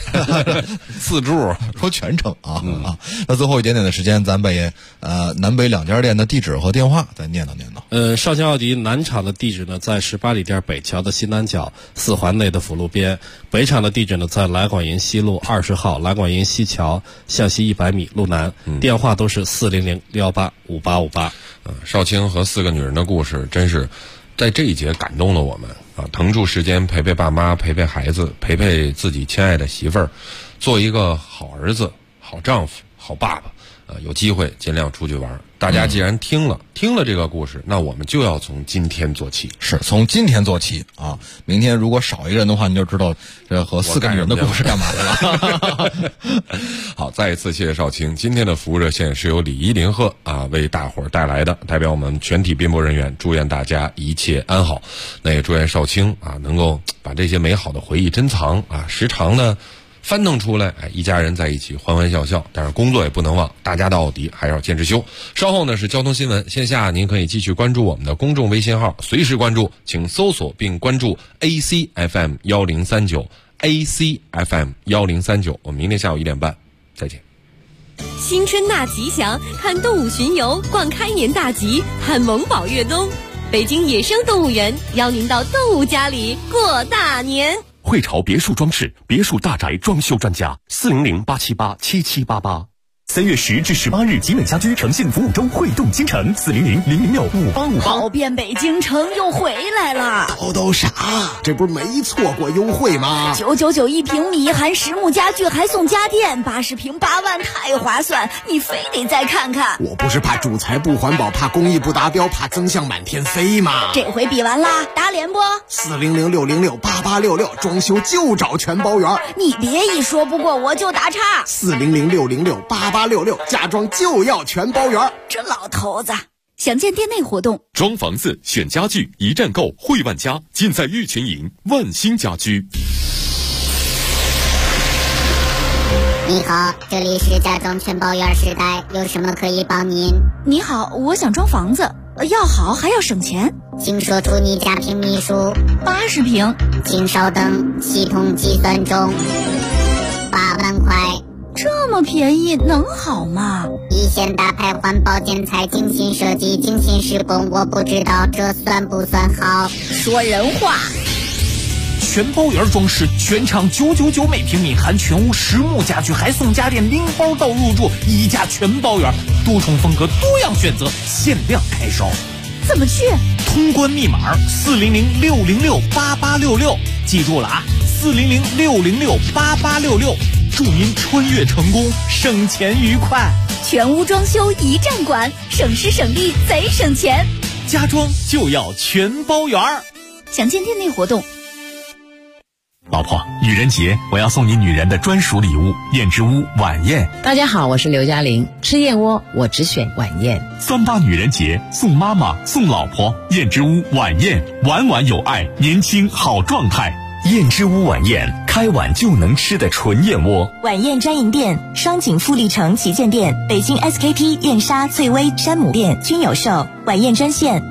4柱说全称啊。那最后一点点的时间，咱把南北2家店的地址和电话再念叨念叨。 绍兴奥迪南厂的地址呢，在18里店北桥的西南角4环内的辅路边；北厂的地址呢，在来广营西路20号来广营西桥向西100米路南。电话都是400-618-5858。 少卿和4个女人的故事，真是在这一节感动了我们啊！腾出时间陪陪爸妈，陪陪孩子，陪陪自己亲爱的媳妇儿，做一个好儿子、好丈夫、好爸爸。有机会尽量出去玩。大家既然听了这个故事，那我们就要从今天做起。 是从今天做起啊！明天如果少一个人的话，你就知道这和4个女人的故事干嘛去了。 好，再一次谢谢少卿。今天的服务热线是由李一林鹤为大伙儿带来的，代表我们全体编播人员，祝愿大家一切安好。那也祝愿少卿能够把这些美好的回忆珍藏时常呢翻弄出来，一家人在一起欢欢笑笑，但是工作也不能忘，大家的奥迪还要坚持修。稍后呢是交通新闻，线下您可以继续关注我们的公众微信号，随时关注，请搜索并关注 ACFM 1039 ACFM 1039。我们明天下午1点半再见。 新春纳吉祥，看动物巡游，逛开年大吉，看萌宝越冬。北京野生动物园邀您到动物家里过大年。 汇潮别墅装饰，别墅大宅装修专家，400-878-7788。3月10至18日，集美家居诚信服务周汇动京城，400-006-5858。 跑遍北京城又回来了。 都傻，这不是没错过优惠吗 ？999一平米，含实木家具还送家电，80平8万，太划算！你非得再看看。 我不是怕主材不环保，怕工艺不达标，怕增项满天飞吗？ 这回比完啦，打脸不 ？400-606-8866，装修就找全包圆。 你别一说不过我就打岔。 400-606-8866，家装就要全包圆。 这老头子。详见店内活动。 装房子选家具，一站购汇万家，尽在玉群营万兴家居。 你好，这里是家装全包圆时代，有什么可以帮您？ 你好，我想装房子，要好还要省钱， 请说出你家平米数。 80平。 请稍等，系统计算中。8万块。 这么便宜能好吗？ 一线大牌环保建材，精心设计，精心施工，我不知道这算不算好。 说人话。 全包圆装饰，全场999每平米，含全屋实木家具，还送家电，拎包到入住，一价全包圆，多重风格，多样选择，限量开烧。 怎么去？ 通关密码400-606-8866，记住了啊，400-606-8866。祝您穿越成功，省钱愉快。 全屋装修一站管，省时省力贼省钱。 家装就要全包圆。 详见店内活动。 老婆，女人节我要送你女人的专属礼物——燕之屋晚宴。 大家好，我是刘嘉玲。吃燕窝我只选晚宴。 38女人节送妈妈送老婆，燕之屋晚宴，晚晚有爱，年轻好状态。燕之屋晚宴。 开碗就能吃的纯燕窝。 晚宴专营店：双井富力城旗舰店、北京 SKP 燕莎翠微山姆店均有售。晚宴专线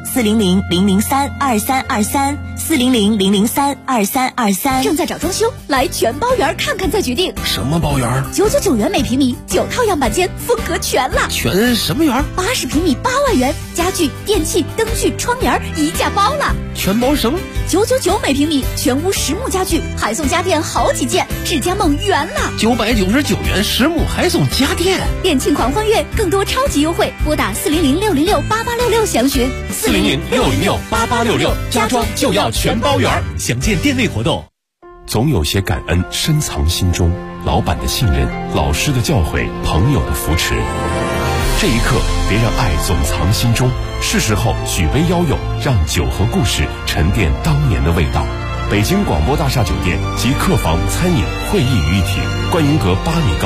：400-003-2323，400-003-2323。 正在找装修，来全包园看看再决定。 什么包园 ？999元每平米，9套样板间，风格全了。 全什么园 ？80平米8万元，家具、电器、灯具、窗帘一价包了。 全包什么 ？999每平米，全屋实木家具，还送家电好几件，智家梦圆了。 999元实木还送家电， 店庆狂欢月，更多超级优惠，拨打400-606-8866详询。 400-606-8866，家装就要全包圆。详见店内活动。 总有些感恩深藏心中，老板的信任，老师的教诲，朋友的扶持。这一刻，别让爱总藏心中，是时候举杯邀友，让酒和故事沉淀当年的味道。北京广播大厦酒店及客房、餐饮、会议于一体，观云阁8米高。